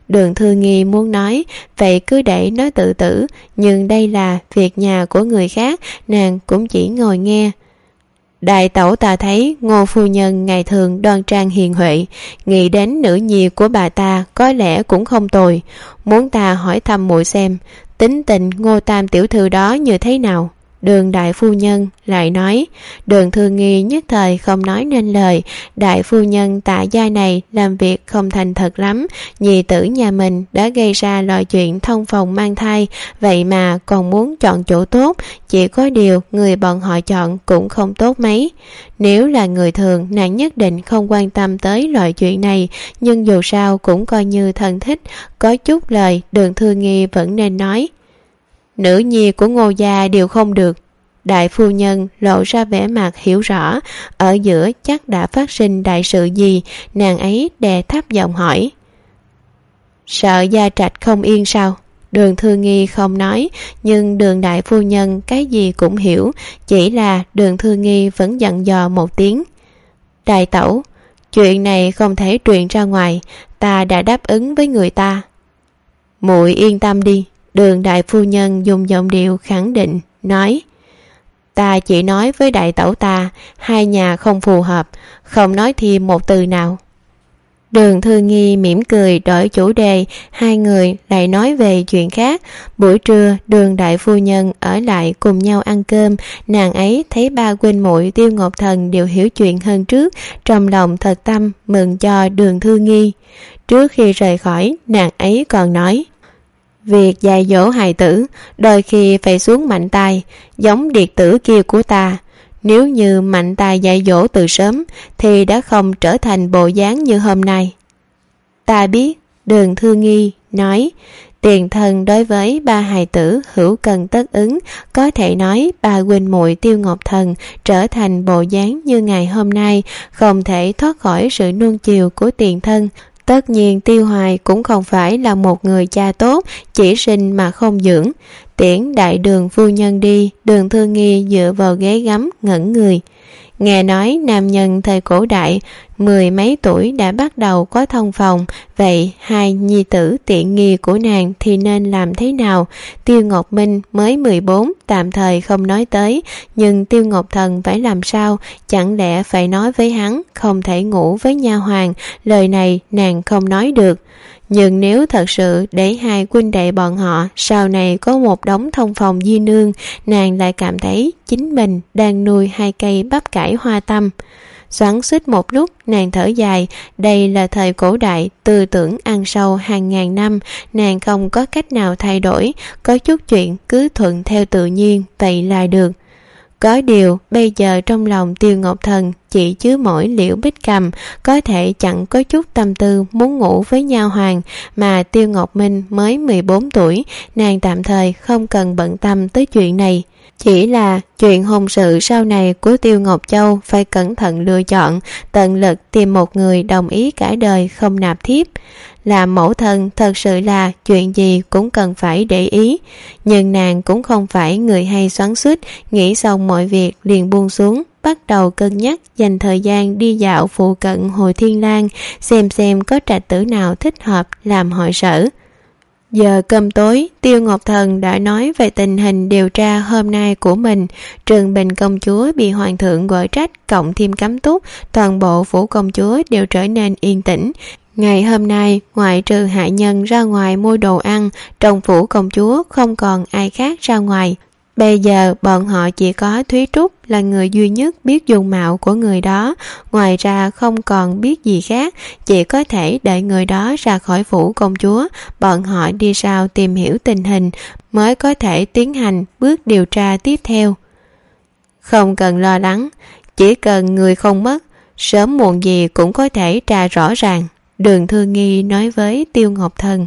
Đường Thư Nghi muốn nói, vậy cứ để nó tự tử, nhưng đây là việc nhà của người khác, nàng cũng chỉ ngồi nghe. Đại tẩu ta thấy Ngô phu nhân ngày thường đoan trang hiền huệ, nghĩ đến nữ nhi của bà ta có lẽ cũng không tồi, muốn ta hỏi thăm muội xem tính tình Ngô tam tiểu thư đó như thế nào. Đường đại phu nhân lại nói. Đường Thư Nghi nhất thời không nói nên lời. Đại phu nhân Tạ gia này làm việc không thành thật lắm, nhị tử nhà mình đã gây ra loại chuyện thông phòng mang thai, vậy mà còn muốn chọn chỗ tốt, chỉ có điều người bọn họ chọn cũng không tốt mấy. Nếu là người thường, nàng nhất định không quan tâm tới loại chuyện này, nhưng dù sao cũng coi như thân thích, có chút lời Đường Thư Nghi vẫn nên nói. Nữ nhi của Ngô gia đều không được. Đại phu nhân lộ ra vẻ mặt hiểu rõ, ở giữa chắc đã phát sinh đại sự gì, nàng ấy đè thấp giọng hỏi. Sợ gia trạch không yên sao? Đường Thư Nghi không nói, nhưng Đường đại phu nhân cái gì cũng hiểu, chỉ là Đường Thư Nghi vẫn dặn dò một tiếng. Đại tẩu, chuyện này không thể truyền ra ngoài, ta đã đáp ứng với người ta. Muội yên tâm đi. Đường đại phu nhân dùng giọng điệu khẳng định nói. Ta chỉ nói với đại tẩu ta, hai nhà không phù hợp, không nói thêm một từ nào. Đường Thư Nghi mỉm cười đổi chủ đề, hai người lại nói về chuyện khác. Buổi trưa Đường đại phu nhân ở lại cùng nhau ăn cơm, nàng ấy thấy ba huynh muội Tiêu Ngọc Thần đều hiểu chuyện hơn trước, trong lòng thật tâm mừng cho Đường Thư Nghi. Trước khi rời khỏi, nàng ấy còn nói. Việc dạy dỗ hài tử đôi khi phải xuống mạnh tay, giống điệt tử kia của ta. Nếu như mạnh tay dạy dỗ từ sớm thì đã không trở thành bộ dáng như hôm nay. Ta biết. Đường Thư Nghi nói. Tiền thân đối với ba hài tử hữu cần tất ứng, có thể nói ba huynh muội Tiêu Ngọc Thần trở thành bộ dáng như ngày hôm nay không thể thoát khỏi sự nuông chiều của tiền thân. Tất nhiên Tiêu Hoài cũng không phải là một người cha tốt, chỉ sinh mà không dưỡng. Tiễn đại đường phu nhân đi, Đường Thư Nghi dựa vào ghế gắm ngẩn người. Nghe nói nam nhân thời cổ đại mười mấy tuổi đã bắt đầu có thông phòng, vậy hai nhi tử tiện nghi của nàng thì nên làm thế nào? Tiêu Ngọc Minh mới mười bốn, tạm thời không nói tới, nhưng Tiêu Ngọc Thần phải làm sao? Chẳng lẽ phải nói với hắn không thể ngủ với nha hoàn? Lời này nàng không nói được. Nhưng nếu thật sự để hai huynh đệ bọn họ sau này có một đống thông phòng di nương, nàng lại cảm thấy chính mình đang nuôi hai cây bắp cải hoa tâm. Xoắn xuýt một lúc, nàng thở dài. Đây là thời cổ đại, tư tưởng ăn sâu hàng ngàn năm, nàng không có cách nào thay đổi, có chút chuyện cứ thuận theo tự nhiên, vậy là được. Có điều bây giờ trong lòng Tiêu Ngọc Thần chỉ chứa mỗi Liễu Bích Cầm, có thể chẳng có chút tâm tư muốn ngủ với nha hoàn, mà Tiêu Ngọc Minh mới mười bốn tuổi, nàng tạm thời không cần bận tâm tới chuyện này. Chỉ là chuyện hôn sự sau này của Tiêu Ngọc Châu phải cẩn thận lựa chọn, tận lực tìm một người đồng ý cả đời không nạp thiếp. Làm mẫu thân thật sự là chuyện gì cũng cần phải để ý, nhưng nàng cũng không phải người hay xoắn xuýt, nghĩ xong mọi việc liền buông xuống, bắt đầu cân nhắc dành thời gian đi dạo phụ cận Hồ Thiên Lan, xem xem có trạch tử nào thích hợp làm hội sở. Giờ cơm tối, Tiêu Ngọc Thần đã nói về tình hình điều tra hôm nay của mình. Trường Bình công chúa bị hoàng thượng gọi trách, cộng thêm Cấm Túc, toàn bộ phủ công chúa đều trở nên yên tĩnh. Ngày hôm nay, ngoại trừ hạ nhân ra ngoài mua đồ ăn, trong phủ công chúa không còn ai khác ra ngoài. Bây giờ bọn họ chỉ có Thúy Trúc là người duy nhất biết dung mạo của người đó, ngoài ra không còn biết gì khác, chỉ có thể đợi người đó ra khỏi phủ công chúa, bọn họ đi sau tìm hiểu tình hình mới có thể tiến hành bước điều tra tiếp theo. Không cần lo lắng, chỉ cần người không mất, sớm muộn gì cũng có thể tra rõ ràng. Đường Thư Nghi nói với Tiêu Ngọc Thần.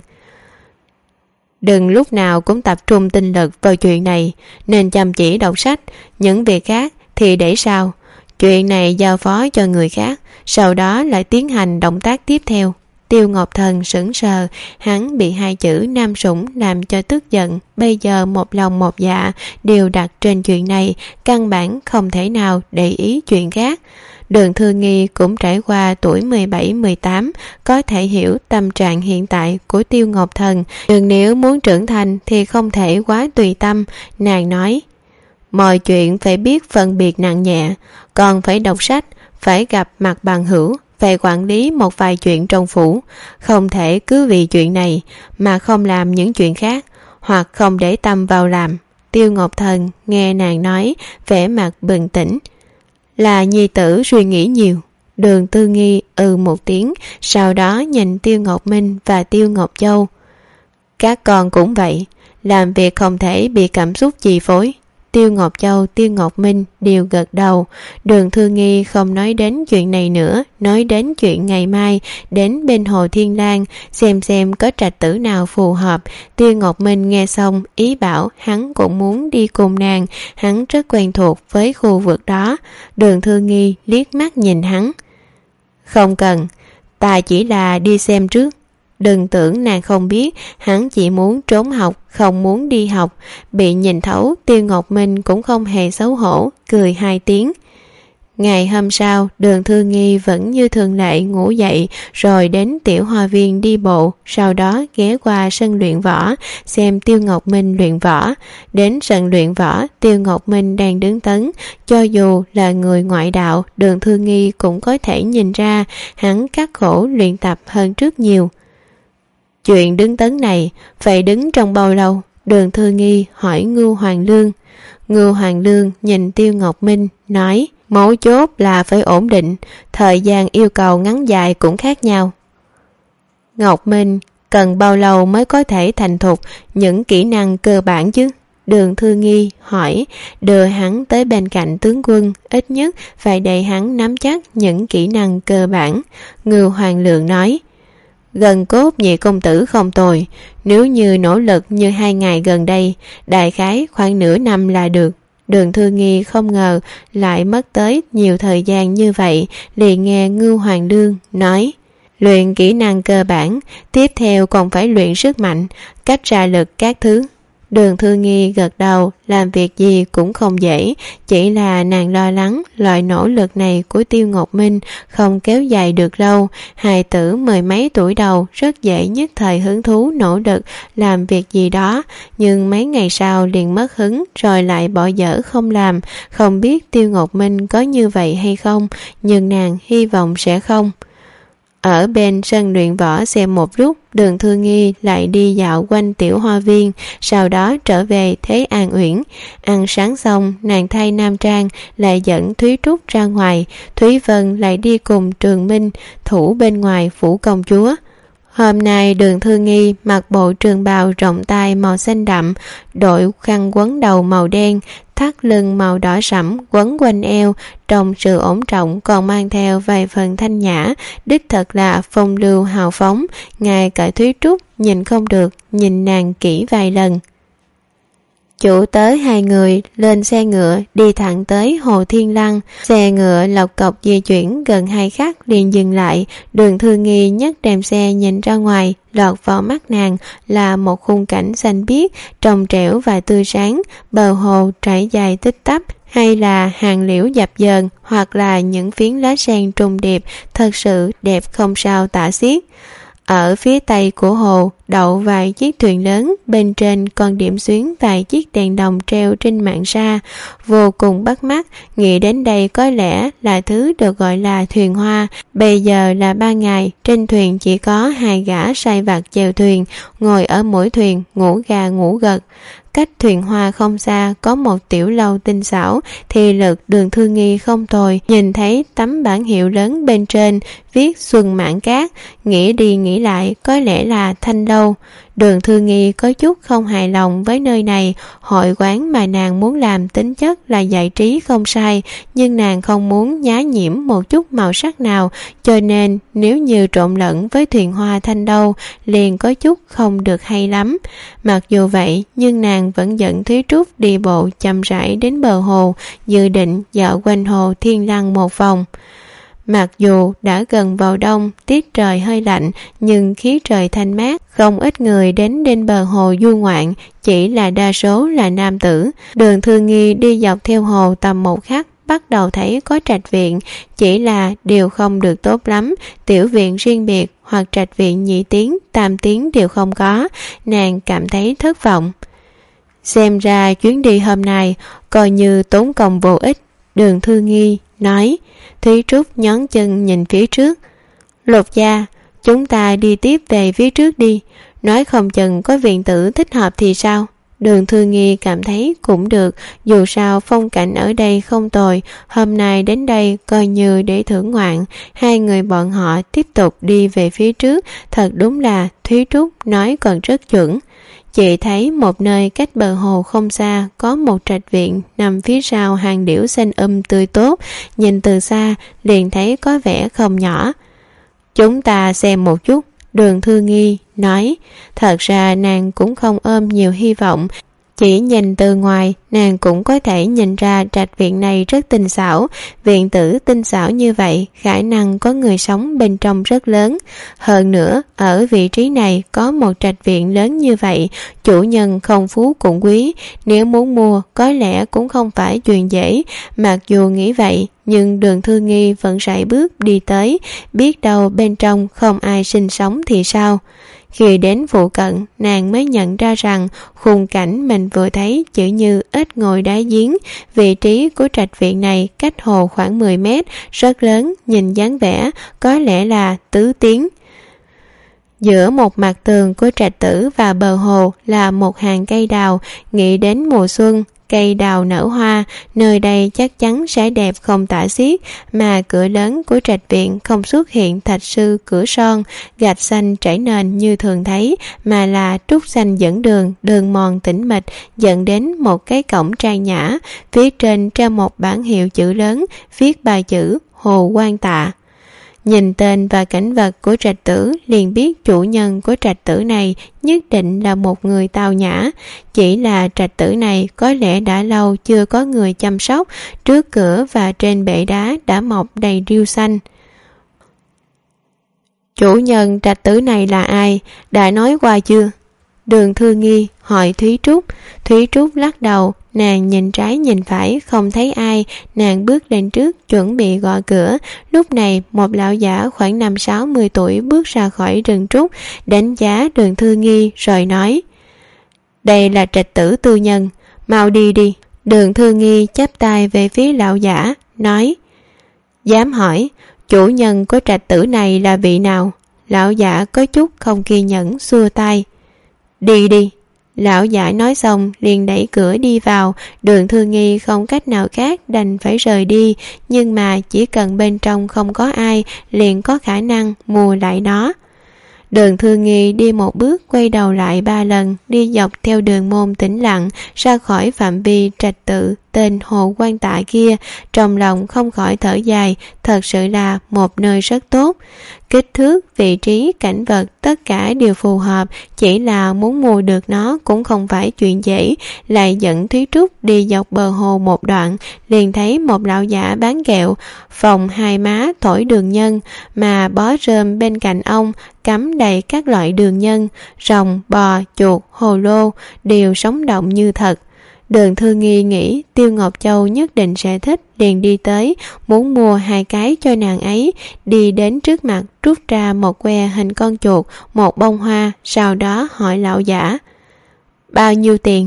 Đừng lúc nào cũng tập trung tinh lực vào chuyện này, nên chăm chỉ đọc sách, những việc khác thì để sau. Chuyện này giao phó cho người khác, sau đó lại tiến hành động tác tiếp theo. Tiêu Ngọc Thần sững sờ, hắn bị hai chữ nam sủng làm cho tức giận, bây giờ một lòng một dạ đều đặt trên chuyện này, căn bản không thể nào để ý chuyện khác. Đường Thư Nghi cũng trải qua tuổi mười bảy mười tám, có thể hiểu tâm trạng hiện tại của Tiêu Ngọc Thần, nhưng nếu muốn trưởng thành thì không thể quá tùy tâm. Nàng nói, mọi chuyện phải biết phân biệt nặng nhẹ, còn phải đọc sách, phải gặp mặt bằng hữu, phải quản lý một vài chuyện trong phủ, không thể cứ vì chuyện này mà không làm những chuyện khác, hoặc không để tâm vào làm. Tiêu Ngọc Thần nghe nàng nói, vẻ mặt bừng tỉnh. Là nhi tử suy nghĩ nhiều. Đường Tư Nghi ừ một tiếng, sau đó nhìn Tiêu Ngọc Minh và Tiêu Ngọc Châu. Các con cũng vậy, làm việc không thể bị cảm xúc chi phối. Tiêu Ngọc Châu, Tiêu Ngọc Minh đều gật đầu. Đường Thư Nghi không nói đến chuyện này nữa, nói đến chuyện ngày mai đến bên Hồ Thiên Lang xem xem có trạch tử nào phù hợp. Tiêu Ngọc Minh nghe xong ý bảo hắn cũng muốn đi cùng nàng, hắn rất quen thuộc với khu vực đó. Đường Thư Nghi liếc mắt nhìn hắn. Không cần, ta chỉ là đi xem trước. Đừng tưởng nàng không biết, hắn chỉ muốn trốn học, không muốn đi học. Bị nhìn thấu, Tiêu Ngọc Minh cũng không hề xấu hổ, cười hai tiếng. Ngày hôm sau, Đường Thư Nghi vẫn như thường lệ ngủ dậy, rồi đến tiểu hoa viên đi bộ, sau đó ghé qua sân luyện võ, xem Tiêu Ngọc Minh luyện võ. Đến sân luyện võ, Tiêu Ngọc Minh đang đứng tấn. Cho dù là người ngoại đạo, Đường Thư Nghi cũng có thể nhìn ra, hắn khắc khổ luyện tập hơn trước nhiều. Chuyện đứng tấn này phải đứng trong bao lâu? Đường Thư Nghi hỏi Ngưu Hoàng Lương. Ngưu Hoàng Lương nhìn Tiêu Ngọc Minh nói, mấu chốt là phải ổn định, thời gian yêu cầu ngắn dài cũng khác nhau. Ngọc Minh cần bao lâu mới có thể thành thục những kỹ năng cơ bản chứ? Đường Thư Nghi hỏi, đưa hắn tới bên cạnh tướng quân, ít nhất phải để hắn nắm chắc những kỹ năng cơ bản. Ngưu Hoàng Lương nói, gần cốt nhị công tử không tồi, nếu như nỗ lực như hai ngày gần đây, đại khái khoảng nửa năm là được. Đường Thư Nghi không ngờ lại mất tới nhiều thời gian như vậy, liền nghe Ngưu Hoàng Lương nói, luyện kỹ năng cơ bản, tiếp theo còn phải luyện sức mạnh, cách ra lực các thứ. Đường Thư Nghi gật đầu, làm việc gì cũng không dễ, chỉ là nàng lo lắng loại nỗ lực này của Tiêu Ngọc Minh không kéo dài được lâu. Hài tử mười mấy tuổi đầu rất dễ nhất thời hứng thú nỗ lực làm việc gì đó, nhưng mấy ngày sau liền mất hứng rồi lại bỏ dở không làm. Không biết Tiêu Ngọc Minh có như vậy hay không, nhưng nàng hy vọng sẽ không. Ở bên sân luyện võ xem một lúc, Đường Thư Nghi lại đi dạo quanh tiểu hoa viên, sau đó trở về Thế An Uyển. Ăn sáng xong, nàng thay nam trang, lại dẫn Thúy Trúc ra ngoài. Thúy Vân lại đi cùng Trường Minh thủ bên ngoài phủ công chúa. Hôm nay Đường Thư Nghi mặc bộ trường bào rộng tay màu xanh đậm, đội khăn quấn đầu màu đen, thắt lưng màu đỏ sẫm quấn quanh eo, trong sự ổn trọng còn mang theo vài phần thanh nhã, đích thật là phong lưu hào phóng. Ngay cả Thúy Trúc nhìn không được, nhìn nàng kỹ vài lần. Chủ tớ hai người lên xe ngựa đi thẳng tới Hồ Thiên Lăng. Xe ngựa lộc cộc di chuyển gần hai khắc liền dừng lại. Đường Thư Nghi nhấc rèm xe nhìn ra ngoài, lọt vào mắt nàng là một khung cảnh xanh biếc, trong trẻo và tươi sáng. Bờ hồ trải dài tích tắp, hay là hàng liễu dập dờn, hoặc là những phiến lá sen trùng điệp, thật sự đẹp không sao tả xiết. Ở phía tây của hồ đậu vài chiếc thuyền lớn, bên trên còn điểm xuyến vài chiếc đèn đồng treo trên mạn sa, vô cùng bắt mắt. Nghĩ đến đây có lẽ là thứ được gọi là thuyền hoa. Bây giờ là ban ngày, trên thuyền chỉ có hai gã sai vặt chèo thuyền, ngồi ở mỗi thuyền ngủ gà ngủ gật. Cách thuyền hoa không xa có một tiểu lâu tinh xảo, thì lực Đường Thư Nghi không tồi. Nhìn thấy tấm bảng hiệu lớn bên trên viết Xuân Mãn Cát, nghĩ đi nghĩ lại có lẽ là Thanh Lâu. Đường Thư Nghi có chút không hài lòng với nơi này. Hội quán mà nàng muốn làm tính chất là giải trí không sai, nhưng nàng không muốn nhá nhiễm một chút màu sắc nào, cho nên nếu như trộn lẫn với thuyền hoa Thanh Lâu liền có chút không được hay lắm. Mặc dù vậy, nhưng nàng vẫn dẫn Thúy Trúc đi bộ chậm rãi đến bờ hồ, dự định dạo quanh hồ Thiên Lăng một vòng. Mặc dù đã gần vào đông, tiết trời hơi lạnh, nhưng khí trời thanh mát, không ít người đến bên bờ hồ du ngoạn, chỉ là đa số là nam tử. Đường Thư Nghi đi dọc theo hồ tầm một khắc, bắt đầu thấy có trạch viện, chỉ là đều không được tốt lắm, tiểu viện riêng biệt hoặc trạch viện nhị tiến, tam tiến đều không có, nàng cảm thấy thất vọng. Xem ra chuyến đi hôm nay coi như tốn công vô ích, Đường Thư Nghi nói. Thúy Trúc nhón chân nhìn phía trước. Lục gia, chúng ta đi tiếp về phía trước đi, nói không chừng có viện tử thích hợp thì sao? Đường Thư Nghi cảm thấy cũng được, dù sao phong cảnh ở đây không tồi, hôm nay đến đây coi như để thưởng ngoạn. Hai người bọn họ tiếp tục đi về phía trước, thật đúng là Thúy Trúc nói còn rất chuẩn. Chị thấy một nơi cách bờ hồ không xa có một trạch viện nằm phía sau hàng điểu xanh um tươi tốt, nhìn từ xa liền thấy có vẻ không nhỏ. Chúng ta xem một chút, Đường Thư Nghi nói. Thật ra nàng cũng không ôm nhiều hy vọng, chỉ nhìn từ ngoài nàng cũng có thể nhìn ra trạch viện này rất tinh xảo. Viện tử tinh xảo như vậy, khả năng có người sống bên trong rất lớn. Hơn nữa, ở vị trí này có một trạch viện lớn như vậy, chủ nhân không phú cũng quý, nếu muốn mua có lẽ cũng không phải chuyện dễ. Mặc dù nghĩ vậy, nhưng Đường Thư Nghi vẫn sải bước đi tới, biết đâu bên trong không ai sinh sống thì sao. Khi đến phụ cận, nàng mới nhận ra rằng khung cảnh mình vừa thấy chỉ như ếch ngồi đáy giếng. Vị trí của trạch viện này cách hồ khoảng mười mét, rất lớn, nhìn dáng vẻ có lẽ là tứ tiến. Giữa một mặt tường của trạch tử và bờ hồ là một hàng cây đào. Nghĩ đến mùa xuân, cây đào nở hoa, nơi đây chắc chắn sẽ đẹp không tả xiết. Mà cửa lớn của trạch viện không xuất hiện thạch sư cửa son, gạch xanh trải nền như thường thấy, mà là trúc xanh dẫn đường, đường mòn tĩnh mịch dẫn đến một cái cổng trang nhã. Phía trên treo một bảng hiệu chữ lớn, viết ba chữ Hồ Quan Tạ. Nhìn tên và cảnh vật của trạch tử liền biết chủ nhân của trạch tử này nhất định là một người tao nhã. Chỉ là trạch tử này có lẽ đã lâu chưa có người chăm sóc, trước cửa và trên bệ đá đã mọc đầy rêu xanh. Chủ nhân trạch tử này là ai, đã nói qua chưa? Đường Thư Nghi hỏi Thúy Trúc. Thúy Trúc lắc đầu, nàng nhìn trái nhìn phải không thấy ai, nàng bước lên trước chuẩn bị gõ cửa. Lúc này một lão giả khoảng năm sáu mươi tuổi bước ra khỏi rừng trúc, đánh giá Đường Thư Nghi rồi nói: Đây là trạch tử tư nhân, mau đi đi. Đường Thư Nghi chắp tay về phía lão giả, nói: Dám hỏi, chủ nhân của trạch tử này là vị nào? Lão giả có chút không kiên nhẫn xua tay. Đi đi. Lão giả nói xong liền đẩy cửa đi vào. Đường Thư Nghi không cách nào khác đành phải rời đi, nhưng mà chỉ cần bên trong không có ai liền có khả năng mua lại nó. Đường Thư Nghi đi một bước quay đầu lại ba lần, đi dọc theo đường môn tĩnh lặng ra khỏi phạm vi trạch tự tên Hồ Quan Tạ kia. Trong lòng không khỏi thở dài, thật sự là một nơi rất tốt. Kích thước, vị trí, cảnh vật tất cả đều phù hợp, chỉ là muốn mua được nó cũng không phải chuyện dễ. Lại dẫn Thúy Trúc đi dọc bờ hồ một đoạn, liền thấy một lão giả bán kẹo, phòng hai má thổi đường nhân, mà bó rơm bên cạnh ông cắm đầy các loại đường nhân, rồng, bò, chuột, hồ lô đều sống động như thật. Đường Thư Nghi nghĩ Tiêu Ngọc Châu nhất định sẽ thích, liền đi tới muốn mua hai cái cho nàng ấy. Đi đến trước mặt rút ra một que hình con chuột, một bông hoa, sau đó hỏi lão giả: Bao nhiêu tiền?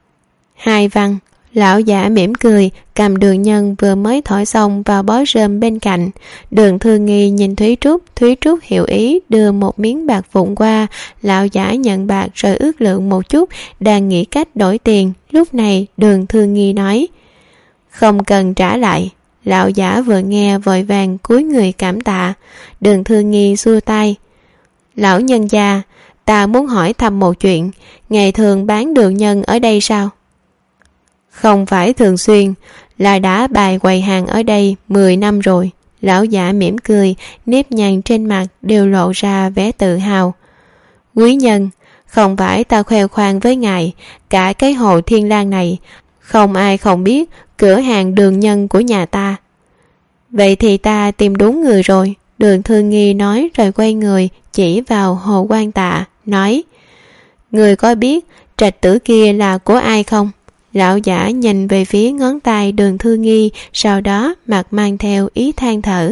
Hai văn. Lão giả mỉm cười, cầm đường nhân vừa mới thổi xong vào bó rơm bên cạnh. Đường Thư Nghi nhìn Thúy Trúc, Thúy Trúc hiểu ý đưa một miếng bạc vụn qua. Lão giả nhận bạc rồi ước lượng một chút, đang nghĩ cách đổi tiền. Lúc này Đường Thư Nghi nói: Không cần trả lại. Lão giả vừa nghe vội vàng cúi người cảm tạ. Đường Thư Nghi xua tay: Lão nhân gia, ta muốn hỏi thăm một chuyện, ngày thường bán đường nhân ở đây sao? Không phải thường xuyên, là đã bài quầy hàng ở đây mười năm rồi. Lão giả mỉm cười, nếp nhăn trên mặt đều lộ ra vẻ tự hào. Quý nhân, không phải ta khoe khoang với ngài, cả cái hồ Thiên Lang này không ai không biết cửa hàng đường nhân của nhà ta. Vậy thì ta tìm đúng người rồi. Đường Thư Nghi nói rồi quay người chỉ vào Hồ Quan Tạ, nói: Người có biết trạch tử kia là của ai không? Lão giả nhìn về phía ngón tay Đường Thư Nghi, sau đó mặt mang theo ý than thở.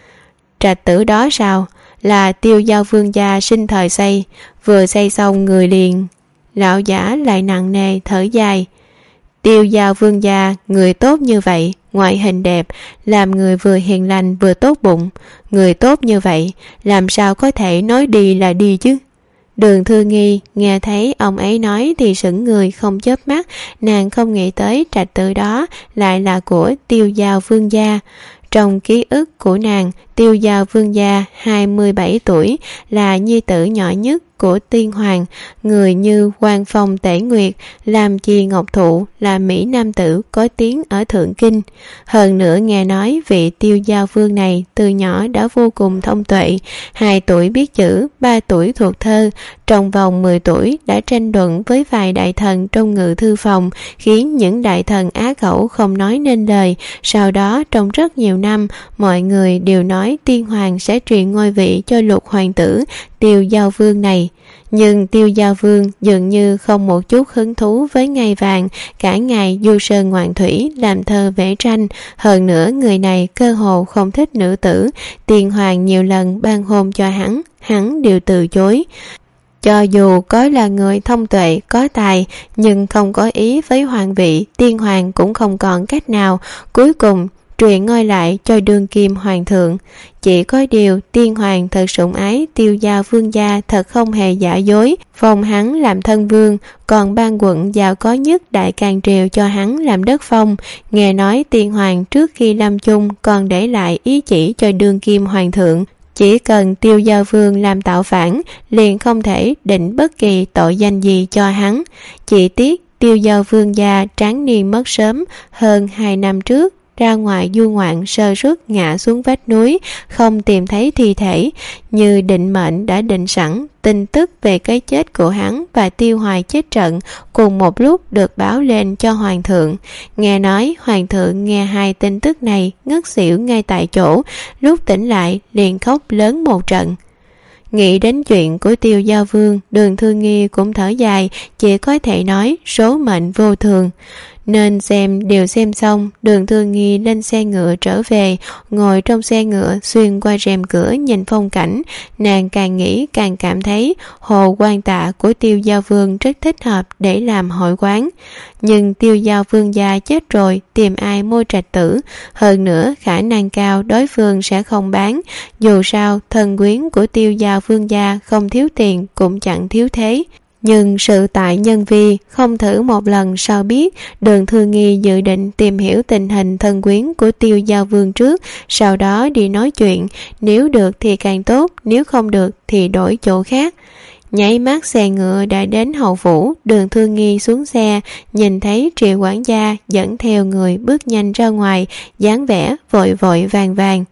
Trạch tử đó sao? Là Tiêu Giao vương gia sinh thời xây, vừa xây xong người liền. Lão giả lại nặng nề thở dài. Tiêu Giao vương gia người tốt như vậy, ngoại hình đẹp, làm người vừa hiền lành vừa tốt bụng. Người tốt như vậy, làm sao có thể nói đi là đi chứ? Đường Thư Nghi nghe thấy ông ấy nói thì sững người không chớp mắt, nàng không nghĩ tới trạch tử đó lại là của Tiêu Giao vương gia. Trong ký ức của nàng, Tiêu Giao vương gia hai mươi bảy tuổi, là nhi tử nhỏ nhất của tiên hoàng, người như Quan Phong Tể Nguyệt, làm chi ngọc thụ, là mỹ nam tử có tiếng ở Thượng Kinh. Hơn nữa nghe nói vị Tiêu Giao vương này từ nhỏ đã vô cùng thông tuệ, hai tuổi biết chữ, ba tuổi thuộc thơ, trong vòng mười tuổi đã tranh luận với vài đại thần trong ngự thư phòng, khiến những đại thần á khẩu không nói nên lời. Sau đó trong rất nhiều năm, mọi người đều nói tiên hoàng sẽ truyền ngôi vị cho lục hoàng tử Tiêu Giao vương này. Nhưng Tiêu Giao vương dường như không một chút hứng thú với ngai vàng, cả ngày du sơn ngoạn thủy, làm thơ vẽ tranh. Hơn nữa người này cơ hồ không thích nữ tử, tiên hoàng nhiều lần ban hôn cho hắn, hắn đều từ chối. Cho dù có là người thông tuệ, có tài, nhưng không có ý với hoàng vị, tiên hoàng cũng không còn cách nào. Cuối cùng truyền ngôi lại cho đương kim hoàng thượng. Chỉ có điều tiên hoàng thật sủng ái Tiêu Giao vương gia, thật không hề giả dối, phong hắn làm thân vương, còn ban quận giàu có nhất Đại Càn Triều cho hắn làm đất phong. Nghe nói tiên hoàng trước khi lâm chung còn để lại ý chỉ cho đương kim hoàng thượng, chỉ cần Tiêu Giao vương làm tạo phản, liền không thể định bất kỳ tội danh gì cho hắn. Chỉ tiếc Tiêu Giao vương gia tráng niên mất sớm, hơn hai năm trước ra ngoài du ngoạn sơ suất ngã xuống vách núi, không tìm thấy thi thể. Như định mệnh đã định sẵn, tin tức về cái chết của hắn và Tiêu Hoài chết trận cùng một lúc được báo lên cho hoàng thượng. Nghe nói hoàng thượng nghe hai tin tức này ngất xỉu ngay tại chỗ, lúc tỉnh lại liền khóc lớn một trận. Nghĩ đến chuyện của Tiêu Giao vương, Đường Thư Nghi cũng thở dài, chỉ có thể nói số mệnh vô thường. Nên xem đều xem xong, Đường Thư Nghi lên xe ngựa trở về, ngồi trong xe ngựa xuyên qua rèm cửa nhìn phong cảnh. Nàng càng nghĩ càng cảm thấy hồ quan tạ của Tiêu Giao vương rất thích hợp để làm hội quán. Nhưng Tiêu Giao vương gia chết rồi, tìm ai mua trạch tử? Hơn nữa khả năng cao đối phương sẽ không bán. Dù sao thân quyến của Tiêu Giao vương gia không thiếu tiền cũng chẳng thiếu thế. Nhưng sự tại nhân vi, không thử một lần sao biết. Đường Thư Nghi dự định tìm hiểu tình hình thân quyến của Tiêu Giao vương trước, sau đó đi nói chuyện. Nếu được thì càng tốt, nếu không được thì đổi chỗ khác. Nháy mắt xe ngựa đã đến hậu phủ. Đường Thư Nghi xuống xe, nhìn thấy Triệu quản gia dẫn theo người bước nhanh ra ngoài, dáng vẻ vội vội vàng vàng.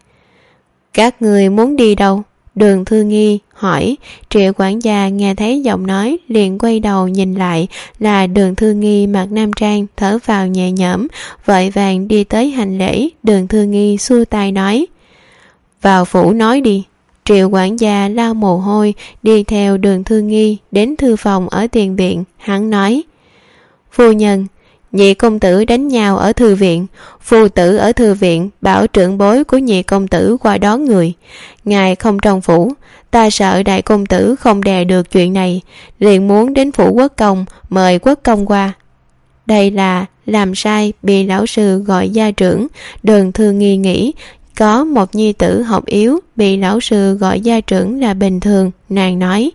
Các người muốn đi đâu? Đường Thư Nghi hỏi. Triệu quản gia nghe thấy giọng nói liền quay đầu nhìn lại, là Đường Thư Nghi mặc nam trang, thở vào nhẹ nhõm, vội vàng đi tới hành lễ. Đường Thư Nghi xua tay nói, vào phủ nói đi. Triệu quản gia lau mồ hôi đi theo Đường Thư Nghi đến thư phòng ở tiền viện. Hắn nói, phu nhân, nhị công tử đánh nhau ở thư viện, phu tử ở thư viện bảo trưởng bối của nhị công tử qua đón người. Ngài không trong phủ, ta sợ đại công tử không đè được chuyện này, liền muốn đến phủ quốc công mời quốc công qua. Đây là làm sai bị lão sư gọi gia trưởng. Đường Thư Nghi nghĩ có một nhi tử học yếu bị lão sư gọi gia trưởng là bình thường. Nàng nói,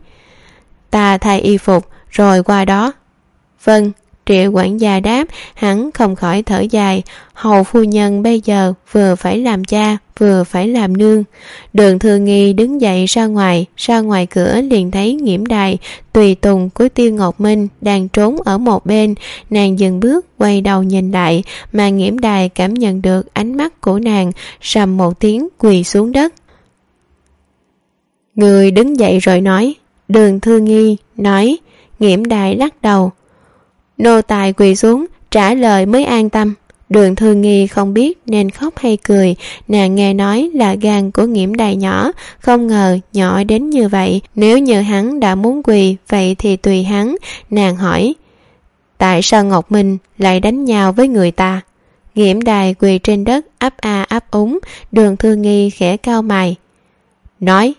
ta thay y phục rồi qua đó. Vâng. Triệu quản gia đáp. Hắn không khỏi thở dài, hầu phu nhân bây giờ vừa phải làm cha vừa phải làm nương. Đường Thư Nghi đứng dậy ra ngoài. Ra ngoài cửa liền thấy Nghiễm Đài, tùy tùng của Tiêu Ngọc Minh đang trốn ở một bên. Nàng dừng bước quay đầu nhìn lại, mà Nghiễm Đài cảm nhận được ánh mắt của nàng, rầm một tiếng quỳ xuống đất. Người đứng dậy rồi nói. Đường Thư Nghi nói. Nghiễm Đài lắc đầu, nô tài quỳ xuống trả lời mới an tâm. Đường Thư Nghi không biết nên khóc hay cười. Nàng nghe nói là gan của Nghiễm Đài nhỏ, không ngờ nhỏ đến như vậy. Nếu như hắn đã muốn quỳ vậy thì tùy hắn. Nàng hỏi, tại sao Ngọc Minh lại đánh nhau với người ta? Nghiễm Đài quỳ trên đất ấp a ấp úng. Đường Thư Nghi khẽ cau mày nói: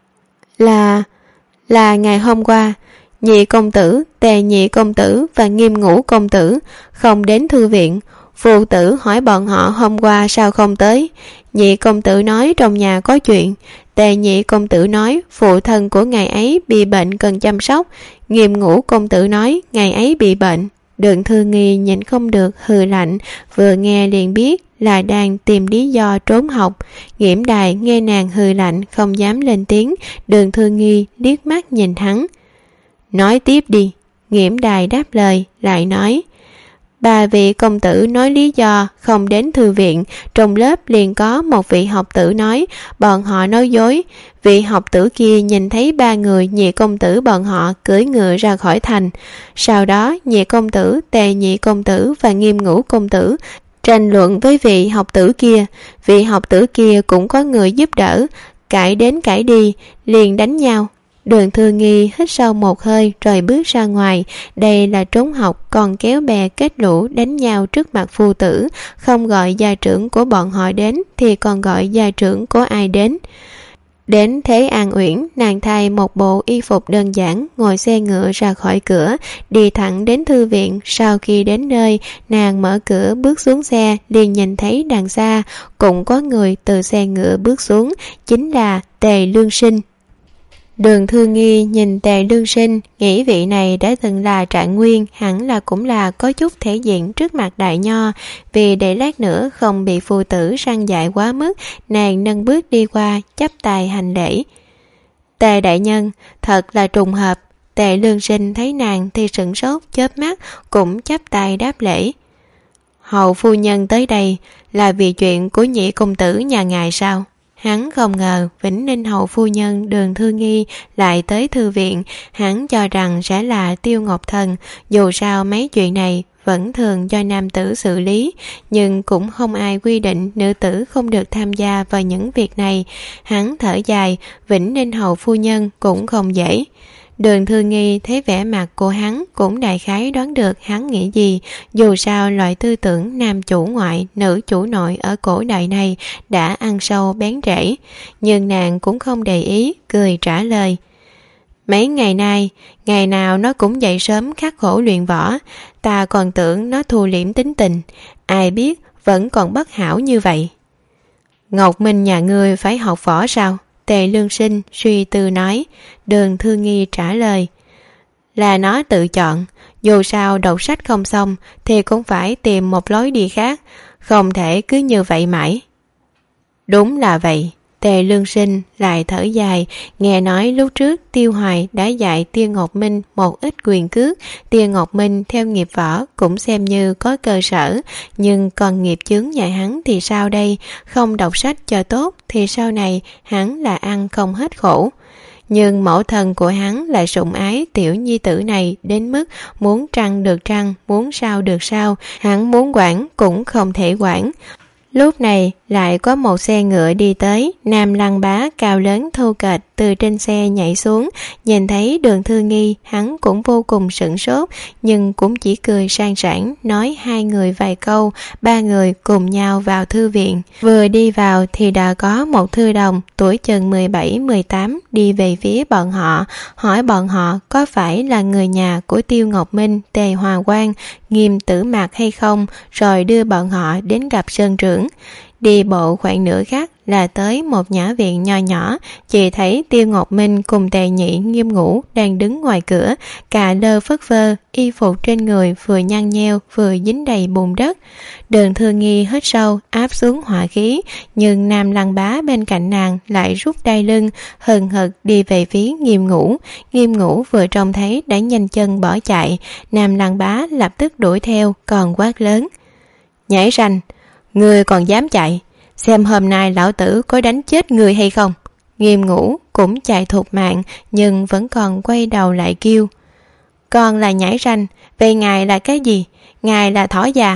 Là... là ngày hôm qua Nhị công tử, Tề nhị công tử và Nghiêm ngũ công tử không đến thư viện. Phụ tử hỏi bọn họ hôm qua sao không tới. Nhị công tử nói trong nhà có chuyện. Tề nhị công tử nói phụ thân của ngày ấy bị bệnh cần chăm sóc. Nghiêm ngũ công tử nói ngày ấy bị bệnh. Đường Thư Nghi nhịn không được hừ lạnh, vừa nghe liền biết là đang tìm lý do trốn học. Nghiễm Đài nghe nàng hừ lạnh không dám lên tiếng. Đường Thư Nghi liếc mắt nhìn hắn. Nói tiếp đi. Nghiễm Đài đáp lời lại nói: Ba vị công tử nói lý do không đến thư viện. Trong lớp liền có một vị học tử nói bọn họ nói dối. Vị học tử kia nhìn thấy ba người nhị công tử bọn họ cưỡi ngựa ra khỏi thành. Sau đó nhị công tử, Tề nhị công tử và Nghiêm ngũ công tử tranh luận với vị học tử kia. Vị học tử kia cũng có người giúp đỡ, cãi đến cãi đi liền đánh nhau. Đường Thư Nghi hít sâu một hơi rồi bước ra ngoài. Đây là trốn học còn kéo bè kết lũ đánh nhau trước mặt phu tử. Không gọi gia trưởng của bọn họ đến thì còn gọi gia trưởng của ai đến. Đến Thế An Uyển, nàng thay một bộ y phục đơn giản, ngồi xe ngựa ra khỏi cửa, đi thẳng đến thư viện. Sau khi đến nơi, nàng mở cửa bước xuống xe, liền nhìn thấy đằng xa cũng có người từ xe ngựa bước xuống, chính là Tề Lương Sinh. Đường Thư Nghi nhìn Tề Lương Sinh, nghĩ vị này đã từng là Trạng Nguyên, hẳn là cũng là có chút thể diện trước mặt đại nho. Vì để lát nữa không bị phu tử săn dạy quá mức, nàng nâng bước đi qua, chắp tay hành lễ. Tề đại nhân, thật là trùng hợp. Tề Lương Sinh thấy nàng thì sửng sốt, chớp mắt, cũng chắp tay đáp lễ. Hầu phu nhân tới đây là vì chuyện của nhị công tử nhà ngài sao? Hắn không ngờ Vĩnh Ninh hầu phu nhân Đường Thư Nghi lại tới thư viện. Hắn cho rằng sẽ là Tiêu Ngọc Thần. Dù sao mấy chuyện này vẫn thường do nam tử xử lý, nhưng cũng không ai quy định nữ tử không được tham gia vào những việc này. Hắn thở dài, Vĩnh Ninh hầu phu nhân cũng không dễ. Đường Thư Nghi thấy vẻ mặt của hắn cũng đại khái đoán được hắn nghĩ gì. Dù sao loại tư tưởng nam chủ ngoại, nữ chủ nội ở cổ đại này đã ăn sâu bén rễ. Nhưng nàng cũng không để ý, cười trả lời. Mấy ngày nay, ngày nào nó cũng dậy sớm khắc khổ luyện võ. Ta còn tưởng nó thu liễm tính tình, ai biết vẫn còn bất hảo như vậy. Ngọc Minh nhà ngươi phải học võ sao? Tề Lương Sinh suy tư nói. Đường Thư Nghi trả lời. Là nó tự chọn. Dù sao đọc sách không xong thì cũng phải tìm một lối đi khác, không thể cứ như vậy mãi. Đúng là vậy. Tề Lương Sinh lại thở dài, nghe nói lúc trước Tiêu Hoài đã dạy Tiêu Ngọc Minh một ít quyền cước. Tiêu Ngọc Minh theo nghiệp võ cũng xem như có cơ sở, nhưng còn nghiệp chướng nhà hắn thì sao đây? Không đọc sách cho tốt thì sau này hắn là ăn không hết khổ. Nhưng mẫu thân của hắn lại sủng ái tiểu nhi tử này đến mức muốn trăng được trăng, muốn sao được sao, hắn muốn quản cũng không thể quản. Lúc này lại có một xe ngựa đi tới. Nam Lăng Bá cao lớn thô kệch từ trên xe nhảy xuống, nhìn thấy Đường Thư Nghi hắn cũng vô cùng sửng sốt, nhưng cũng chỉ cười sang sảng, nói hai người vài câu. Ba người cùng nhau vào thư viện. Vừa đi vào thì đã có một thư đồng tuổi chừng mười bảy mười tám đi về phía bọn họ, hỏi bọn họ có phải là người nhà của Tiêu Ngọc Minh, Tề Hòa Quang, Nghiêm Tử Mạc hay không, rồi đưa bọn họ đến gặp Sơn trưởng. Đi bộ khoảng nửa khắc là tới một nhã viện nho nhỏ, chỉ thấy Tiêu Ngọc Minh cùng Tề Nhị, Nghiêm Ngũ đang đứng ngoài cửa, cà lơ phất phơ, y phục trên người vừa nhăn nheo vừa dính đầy bùn đất. Đường Thư Nghi hít sâu áp xuống hỏa khí, nhưng Nam Lăng Bá bên cạnh nàng lại rút đai lưng, hừng hực đi về phía Nghiêm Ngũ. Nghiêm Ngũ vừa trông thấy đã nhanh chân bỏ chạy. Nam Lăng Bá lập tức đuổi theo, còn quát lớn. Nhảy ranh, ngươi còn dám chạy, xem hôm nay lão tử có đánh chết ngươi hay không. Nghiêm Ngũ cũng chạy thục mạng, nhưng vẫn còn quay đầu lại kêu. Con là nhảy ranh, vậy ngài là cái gì? Ngài là thỏ già.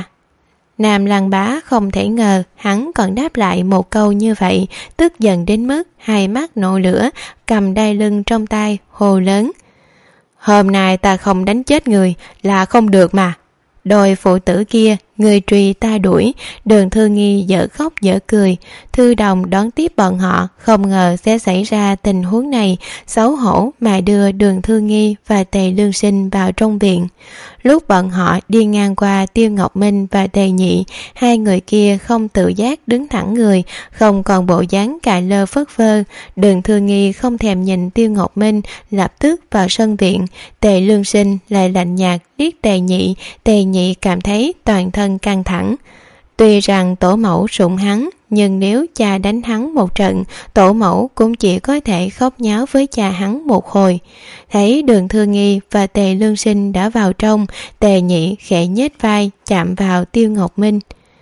Nam Lăng Bá không thể ngờ hắn còn đáp lại một câu như vậy, tức giận đến mức hai mắt nổ lửa, cầm đai lưng trong tay hồ lớn. Hôm nay ta không đánh chết người là không được mà. Đôi phụ tử kia, người truy ta đuổi, Đường Thư Nghi dở khóc dở cười. Thư Đồng đón tiếp bọn họ, không ngờ sẽ xảy ra tình huống này, xấu hổ mà đưa Đường Thư Nghi và Tề Lương Sinh vào trong viện. Lúc bọn họ đi ngang qua Tiêu Ngọc Minh và Tề Nhị, hai người kia không tự giác đứng thẳng người, không còn bộ dáng cài lơ phất phơ. Đường Thư Nghi không thèm nhìn Tiêu Ngọc Minh, lập tức vào sân viện. Tề Lương Sinh lại lạnh nhạt liếc Tề Nhị. Tề Nhị cảm thấy toàn thân căng thẳng. Tuy rằng tổ mẫu sủng hắn, nhưng nếu cha đánh hắn một trận, tổ mẫu cũng chỉ có thể khóc nháo với cha hắn một hồi. Thấy Đường Thư Nghi và Tề Lương Sinh đã vào trong, Tề Nhị khẽ nhếch vai chạm vào Tiêu Ngọc Minh.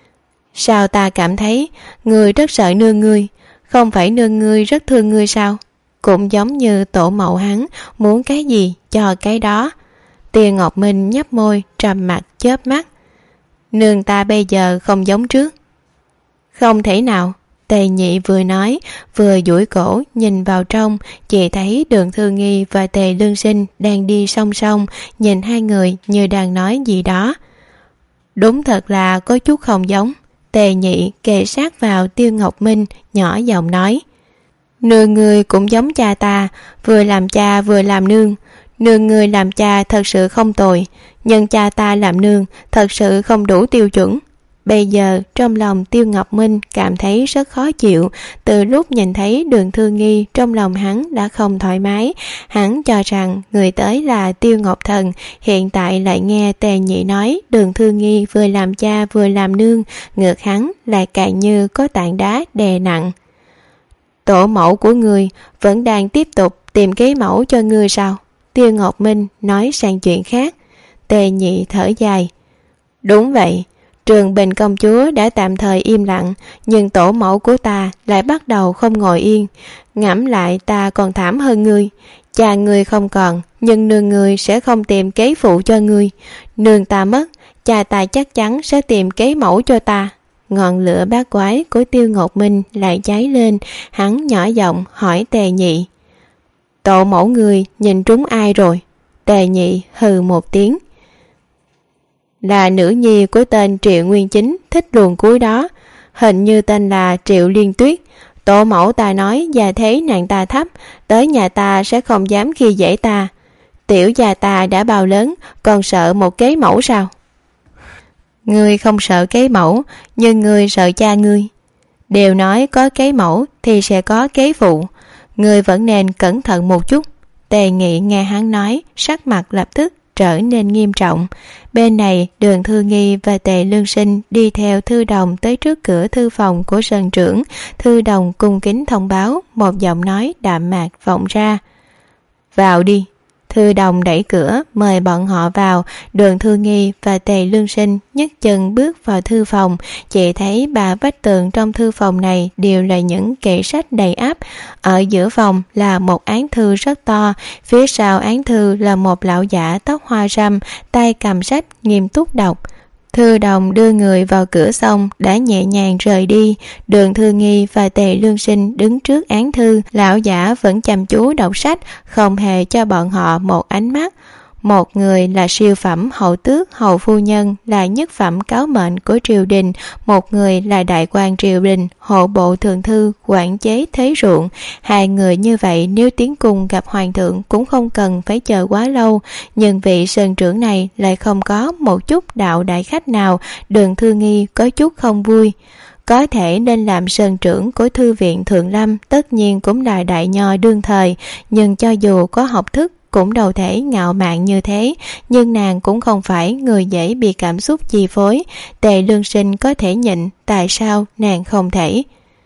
Sao ta cảm thấy người rất sợ nương ngươi? Không phải nương ngươi rất thương ngươi sao? Cũng giống như tổ mẫu hắn, muốn cái gì cho cái đó. Tiêu Ngọc Minh nhấp môi, trầm mặt chớp mắt. Nương ta bây giờ không giống trước. Không thể nào. Tề Nhị vừa nói vừa duỗi cổ nhìn vào trong, chỉ thấy Đường Thư Nghi và Tề Lương Sinh đang đi song song, nhìn hai người như đang nói gì đó. Đúng thật là có chút không giống. Tề Nhị kề sát vào Tiêu Ngọc Minh, nhỏ giọng nói. Nương ngươi cũng giống cha ta, vừa làm cha vừa làm nương. Nương ngươi làm cha thật sự không tồi, nhưng cha ta làm nương thật sự không đủ tiêu chuẩn. Bây giờ trong lòng Tiêu Ngọc Minh cảm thấy rất khó chịu. Từ lúc nhìn thấy Đường Thư Nghi, trong lòng hắn đã không thoải mái. Hắn cho rằng người tới là Tiêu Ngọc Thần, hiện tại lại nghe Tề Nhị nói Đường Thư Nghi vừa làm cha vừa làm nương, ngược hắn lại càng như có tảng đá đè nặng. Tổ mẫu của người vẫn đang tiếp tục tìm kế mẫu cho ngươi sao? Tiêu Ngọc Minh nói sang chuyện khác. Tề Nhị thở dài. Đúng vậy, Trường Bình công chúa đã tạm thời im lặng, nhưng tổ mẫu của ta lại bắt đầu không ngồi yên. Ngẫm lại ta còn thảm hơn ngươi. Cha ngươi không còn, nhưng nương ngươi sẽ không tìm kế phụ cho ngươi. Nương ta mất, cha ta chắc chắn sẽ tìm kế mẫu cho ta. Ngọn lửa bát quái của Tiêu Ngọc Minh lại cháy lên. Hắn nhỏ giọng hỏi Tề Nhị. Tổ mẫu người nhìn trúng ai rồi? Tề Nhị hừ một tiếng. Là nữ nhi của tên Triệu Nguyên Chính thích luồn cuối đó, hình như tên là Triệu Liên Tuyết. Tổ mẫu ta nói gia thế nàng ta thấp, tới nhà ta sẽ không dám khi dễ ta. Tiểu gia ta đã bao lớn, còn sợ một kế mẫu sao? Ngươi không sợ kế mẫu, nhưng ngươi sợ cha ngươi. Đều nói có kế mẫu thì sẽ có kế phụ, ngươi vẫn nên cẩn thận một chút. Tề Nghị nghe hắn nói, sắc mặt lập tức trở nên nghiêm trọng. Bên này Đường Thư Nghi và Tề Lương Sinh đi theo Thư Đồng tới trước cửa thư phòng của Sơn trưởng. Thư Đồng cung kính thông báo, một giọng nói đạm mạc vọng ra. Vào đi. Thư Đồng đẩy cửa mời bọn họ vào. Đường Thư Nghi và Tề Lương Sinh nhấc chân bước vào thư phòng. Chỉ thấy ba vách tường trong thư phòng này đều là những kệ sách đầy ắp. Ở giữa phòng là một án thư rất to, phía sau án thư là một lão giả tóc hoa râm, tay cầm sách nghiêm túc đọc. Thư Đồng đưa người vào cửa xong đã nhẹ nhàng rời đi. Đường Thư Nghi và Tề Lương Sinh đứng trước án thư, lão giả vẫn chăm chú đọc sách, không hề cho bọn họ một ánh mắt. Một người là siêu phẩm hậu tước hầu phu nhân, là nhất phẩm cáo mệnh của triều đình. Một người là đại quan triều đình, hộ bộ thượng thư, quản chế thế ruộng. Hai người như vậy nếu tiến cung gặp hoàng thượng cũng không cần phải chờ quá lâu. Nhưng vị sơn trưởng này lại không có một chút đạo đại khách nào. Đường Thư Nghi có chút không vui. Có thể nên làm sơn trưởng của thư viện Thượng Lâm, tất nhiên cũng là đại nho đương thời, nhưng cho dù có học thức cũng đâu thể ngạo mạn như thế. Nhưng nàng cũng không phải người dễ bị cảm xúc chi phối. Tề Lương Sinh có thể nhịn, tại sao nàng không thể?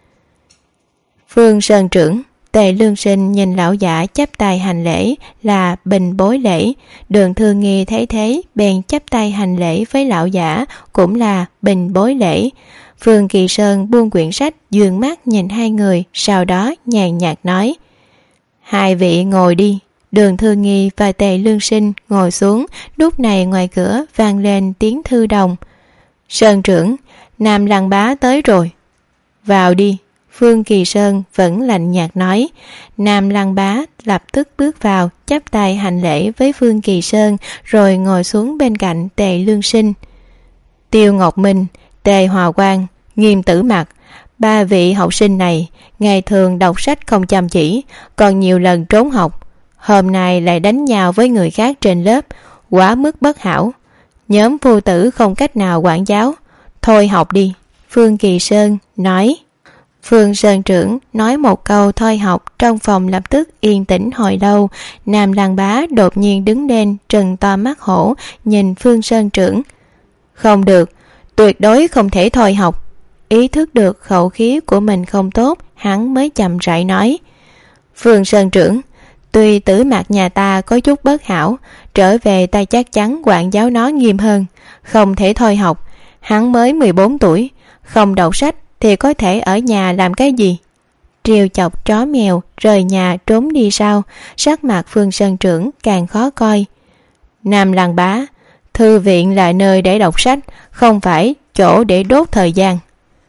Phương Sơn trưởng. Tề Lương Sinh nhìn lão giả chắp tay hành lễ, là bình bối lễ. Đường Thư Nghi thấy thế bèn chắp tay hành lễ với lão giả, cũng là bình bối lễ. Phương Kỳ Sơn buông quyển sách, dường mắt nhìn hai người, sau đó nhàn nhạt nói: Hai vị ngồi đi. Đường Thư Nghi và Tề Lương Sinh ngồi xuống. Lúc này ngoài cửa vang lên tiếng Thư Đồng: Sơn trưởng, Nam Lăng bá tới rồi. Vào đi. Phương Kỳ Sơn vẫn lạnh nhạt nói. Nam Lăng Bá lập tức bước vào, chắp tay hành lễ với Phương Kỳ Sơn, rồi ngồi xuống bên cạnh Tề Lương Sinh. Tiêu Ngọc Minh, Tề Hòa Quang, Nghiêm Tử Mặc, ba vị học sinh này ngày thường đọc sách không chăm chỉ, còn nhiều lần trốn học, hôm nay lại đánh nhau với người khác trên lớp, quá mức bất hảo. Nhóm phu tử không cách nào quản giáo, thôi học đi. Phương Kỳ Sơn nói. Phương Sơn trưởng nói một câu thôi học, trong phòng lập tức yên tĩnh hồi lâu. Nam Lăng Bá đột nhiên đứng lên, trừng to mắt hổ nhìn Phương Sơn trưởng. Không được, tuyệt đối không thể thôi học. Ý thức được khẩu khí của mình không tốt, hắn mới chậm rãi nói. Phương Sơn trưởng, tuy Tử Mặc nhà ta có chút bất hảo, trở về ta chắc chắn quản giáo nó nghiêm hơn. Không thể thôi học, hắn mới mười bốn tuổi, không đọc sách thì có thể ở nhà làm cái gì? Trêu chọc chó mèo, rời nhà trốn đi sao? Sắc mặt Phương Sơn trưởng càng khó coi. Nam Lăng Bá, thư viện là nơi để đọc sách, không phải chỗ để đốt thời gian.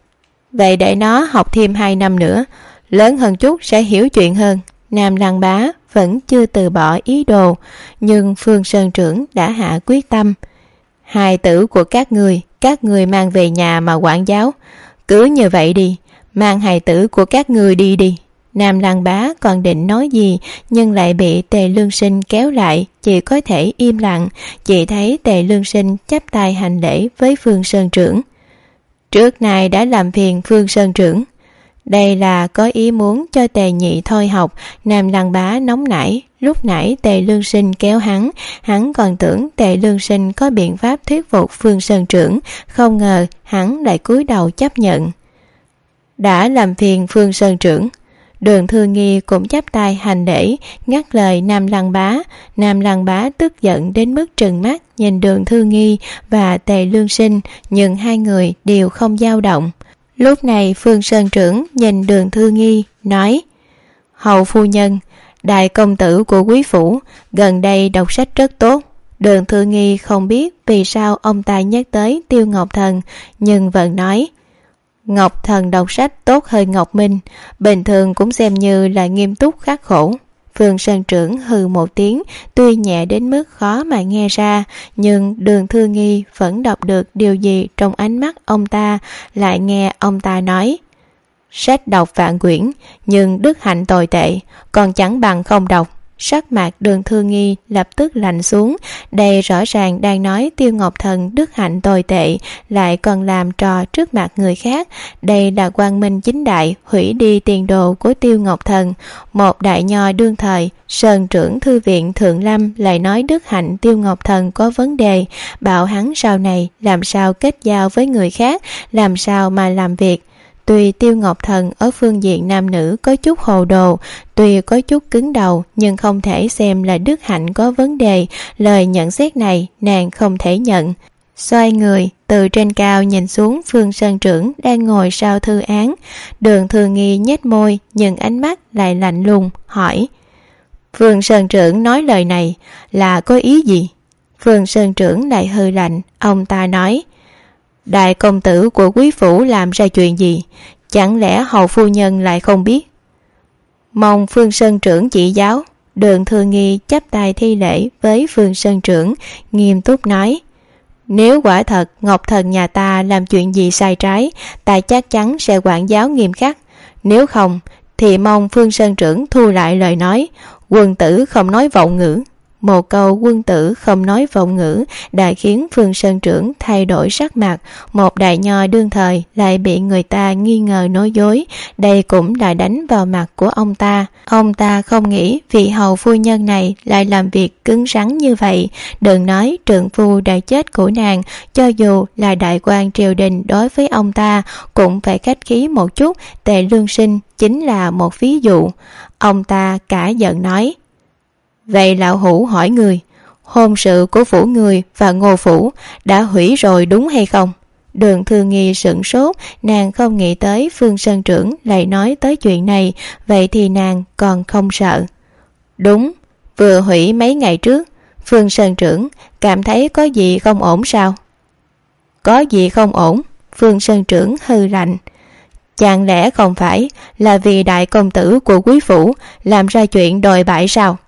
Vậy để nó học thêm hai năm nữa, lớn hơn chút sẽ hiểu chuyện hơn. Nam Lăng Bá vẫn chưa từ bỏ ý đồ, nhưng Phương Sơn trưởng đã hạ quyết tâm. Hài tử của các người, các người mang về nhà mà quản giáo. Cứ như vậy đi, mang hài tử của các người đi đi. Nam Lăng Bá còn định nói gì, nhưng lại bị Tề Lương Sinh kéo lại, chỉ có thể im lặng. Chỉ thấy Tề Lương Sinh chắp tay hành lễ với Phương Sơn trưởng. Trước nay đã làm phiền Phương Sơn trưởng. Đây là có ý muốn cho Tề nhị thôi học. Nam Lăng Bá nóng nảy. Lúc nãy Tề Lương Sinh kéo hắn, hắn còn tưởng Tề Lương Sinh có biện pháp thuyết phục Phương Sơn trưởng, không ngờ hắn lại cúi đầu chấp nhận. Đã làm phiền Phương Sơn trưởng. Đường Thư Nghi cũng chắp tay hành lễ, ngắt lời Nam Lăng Bá. Nam Lăng Bá tức giận đến mức trừng mắt nhìn Đường Thư Nghi và Tề Lương Sinh, nhưng hai người đều không dao động. Lúc này Phương Sơn trưởng nhìn Đường Thư Nghi nói: Hầu phu nhân, đại công tử của quý phủ gần đây đọc sách rất tốt. Đường Thư Nghi không biết vì sao ông ta nhắc tới Tiêu Ngọc Thần, nhưng vẫn nói: Ngọc Thần đọc sách tốt hơn Ngọc Minh, bình thường cũng xem như là nghiêm túc khắc khổ. Phương Sơn trưởng hừ một tiếng, tuy nhẹ đến mức khó mà nghe ra, nhưng Đường Thư Nghi vẫn đọc được điều gì trong ánh mắt ông ta. Lại nghe ông ta nói: Sách đọc vạn quyển, nhưng đức hạnh tồi tệ, còn chẳng bằng không đọc. Sắc mặt Đường Thư Nghi lập tức lạnh xuống. Đây rõ ràng đang nói Tiêu Ngọc Thần đức hạnh tồi tệ, lại còn làm trò trước mặt người khác. Đây là quang minh chính đại hủy đi tiền đồ của Tiêu Ngọc Thần. Một đại nho đương thời, Sơn trưởng thư viện Thượng Lâm lại nói đức hạnh Tiêu Ngọc Thần có vấn đề, bảo hắn sau này làm sao kết giao với người khác, làm sao mà làm việc. Tuy Tiêu Ngọc Thần ở phương diện nam nữ có chút hồ đồ, tuy có chút cứng đầu, nhưng không thể xem là đức hạnh có vấn đề. Lời nhận xét này nàng không thể nhận. Xoay người từ trên cao nhìn xuống Phương Sơn trưởng đang ngồi sau thư án. Đường Thư Nghi nhếch môi, nhưng ánh mắt lại lạnh lùng hỏi: Phương Sơn trưởng nói lời này là có ý gì? Phương Sơn trưởng lại hừ lạnh. Ông ta nói: Đại công tử của quý phủ làm ra chuyện gì, chẳng lẽ hầu phu nhân lại không biết? Mong Phương Sơn trưởng chỉ giáo. Đường Thư Nghi chắp tay thi lễ với Phương Sơn trưởng, nghiêm túc nói: Nếu quả thật Ngọc Thần nhà ta làm chuyện gì sai trái, ta chắc chắn sẽ quản giáo nghiêm khắc. Nếu không thì mong Phương Sơn trưởng thu lại lời nói, quân tử không nói vọng ngữ. Một câu quân tử không nói vọng ngữ đã khiến Phương Sơn trưởng thay đổi sắc mặt. Một đại nho đương thời lại bị người ta nghi ngờ nói dối, đây cũng là đánh vào mặt của ông ta. Ông ta không nghĩ vị hầu phu nhân này lại làm việc cứng rắn như vậy. Đừng nói trượng phu đã chết của nàng, cho dù là đại quan triều đình đối với ông ta cũng phải khách khí một chút. Tề Lương Sinh chính là một ví dụ. Ông ta cả giận nói: Vậy lão hủ hỏi người, hôn sự của phủ người và Ngô phủ đã hủy rồi đúng hay không? Đường Thư Nghi sửng sốt, nàng không nghĩ tới Phương Sơn trưởng lại nói tới chuyện này, vậy thì nàng còn không sợ. Đúng, vừa hủy mấy ngày trước. Phương Sơn trưởng cảm thấy có gì không ổn sao? Có gì không ổn? Phương Sơn trưởng hừ lạnh. Chẳng lẽ không phải là vì đại công tử của quý phủ làm ra chuyện đồi bại sao?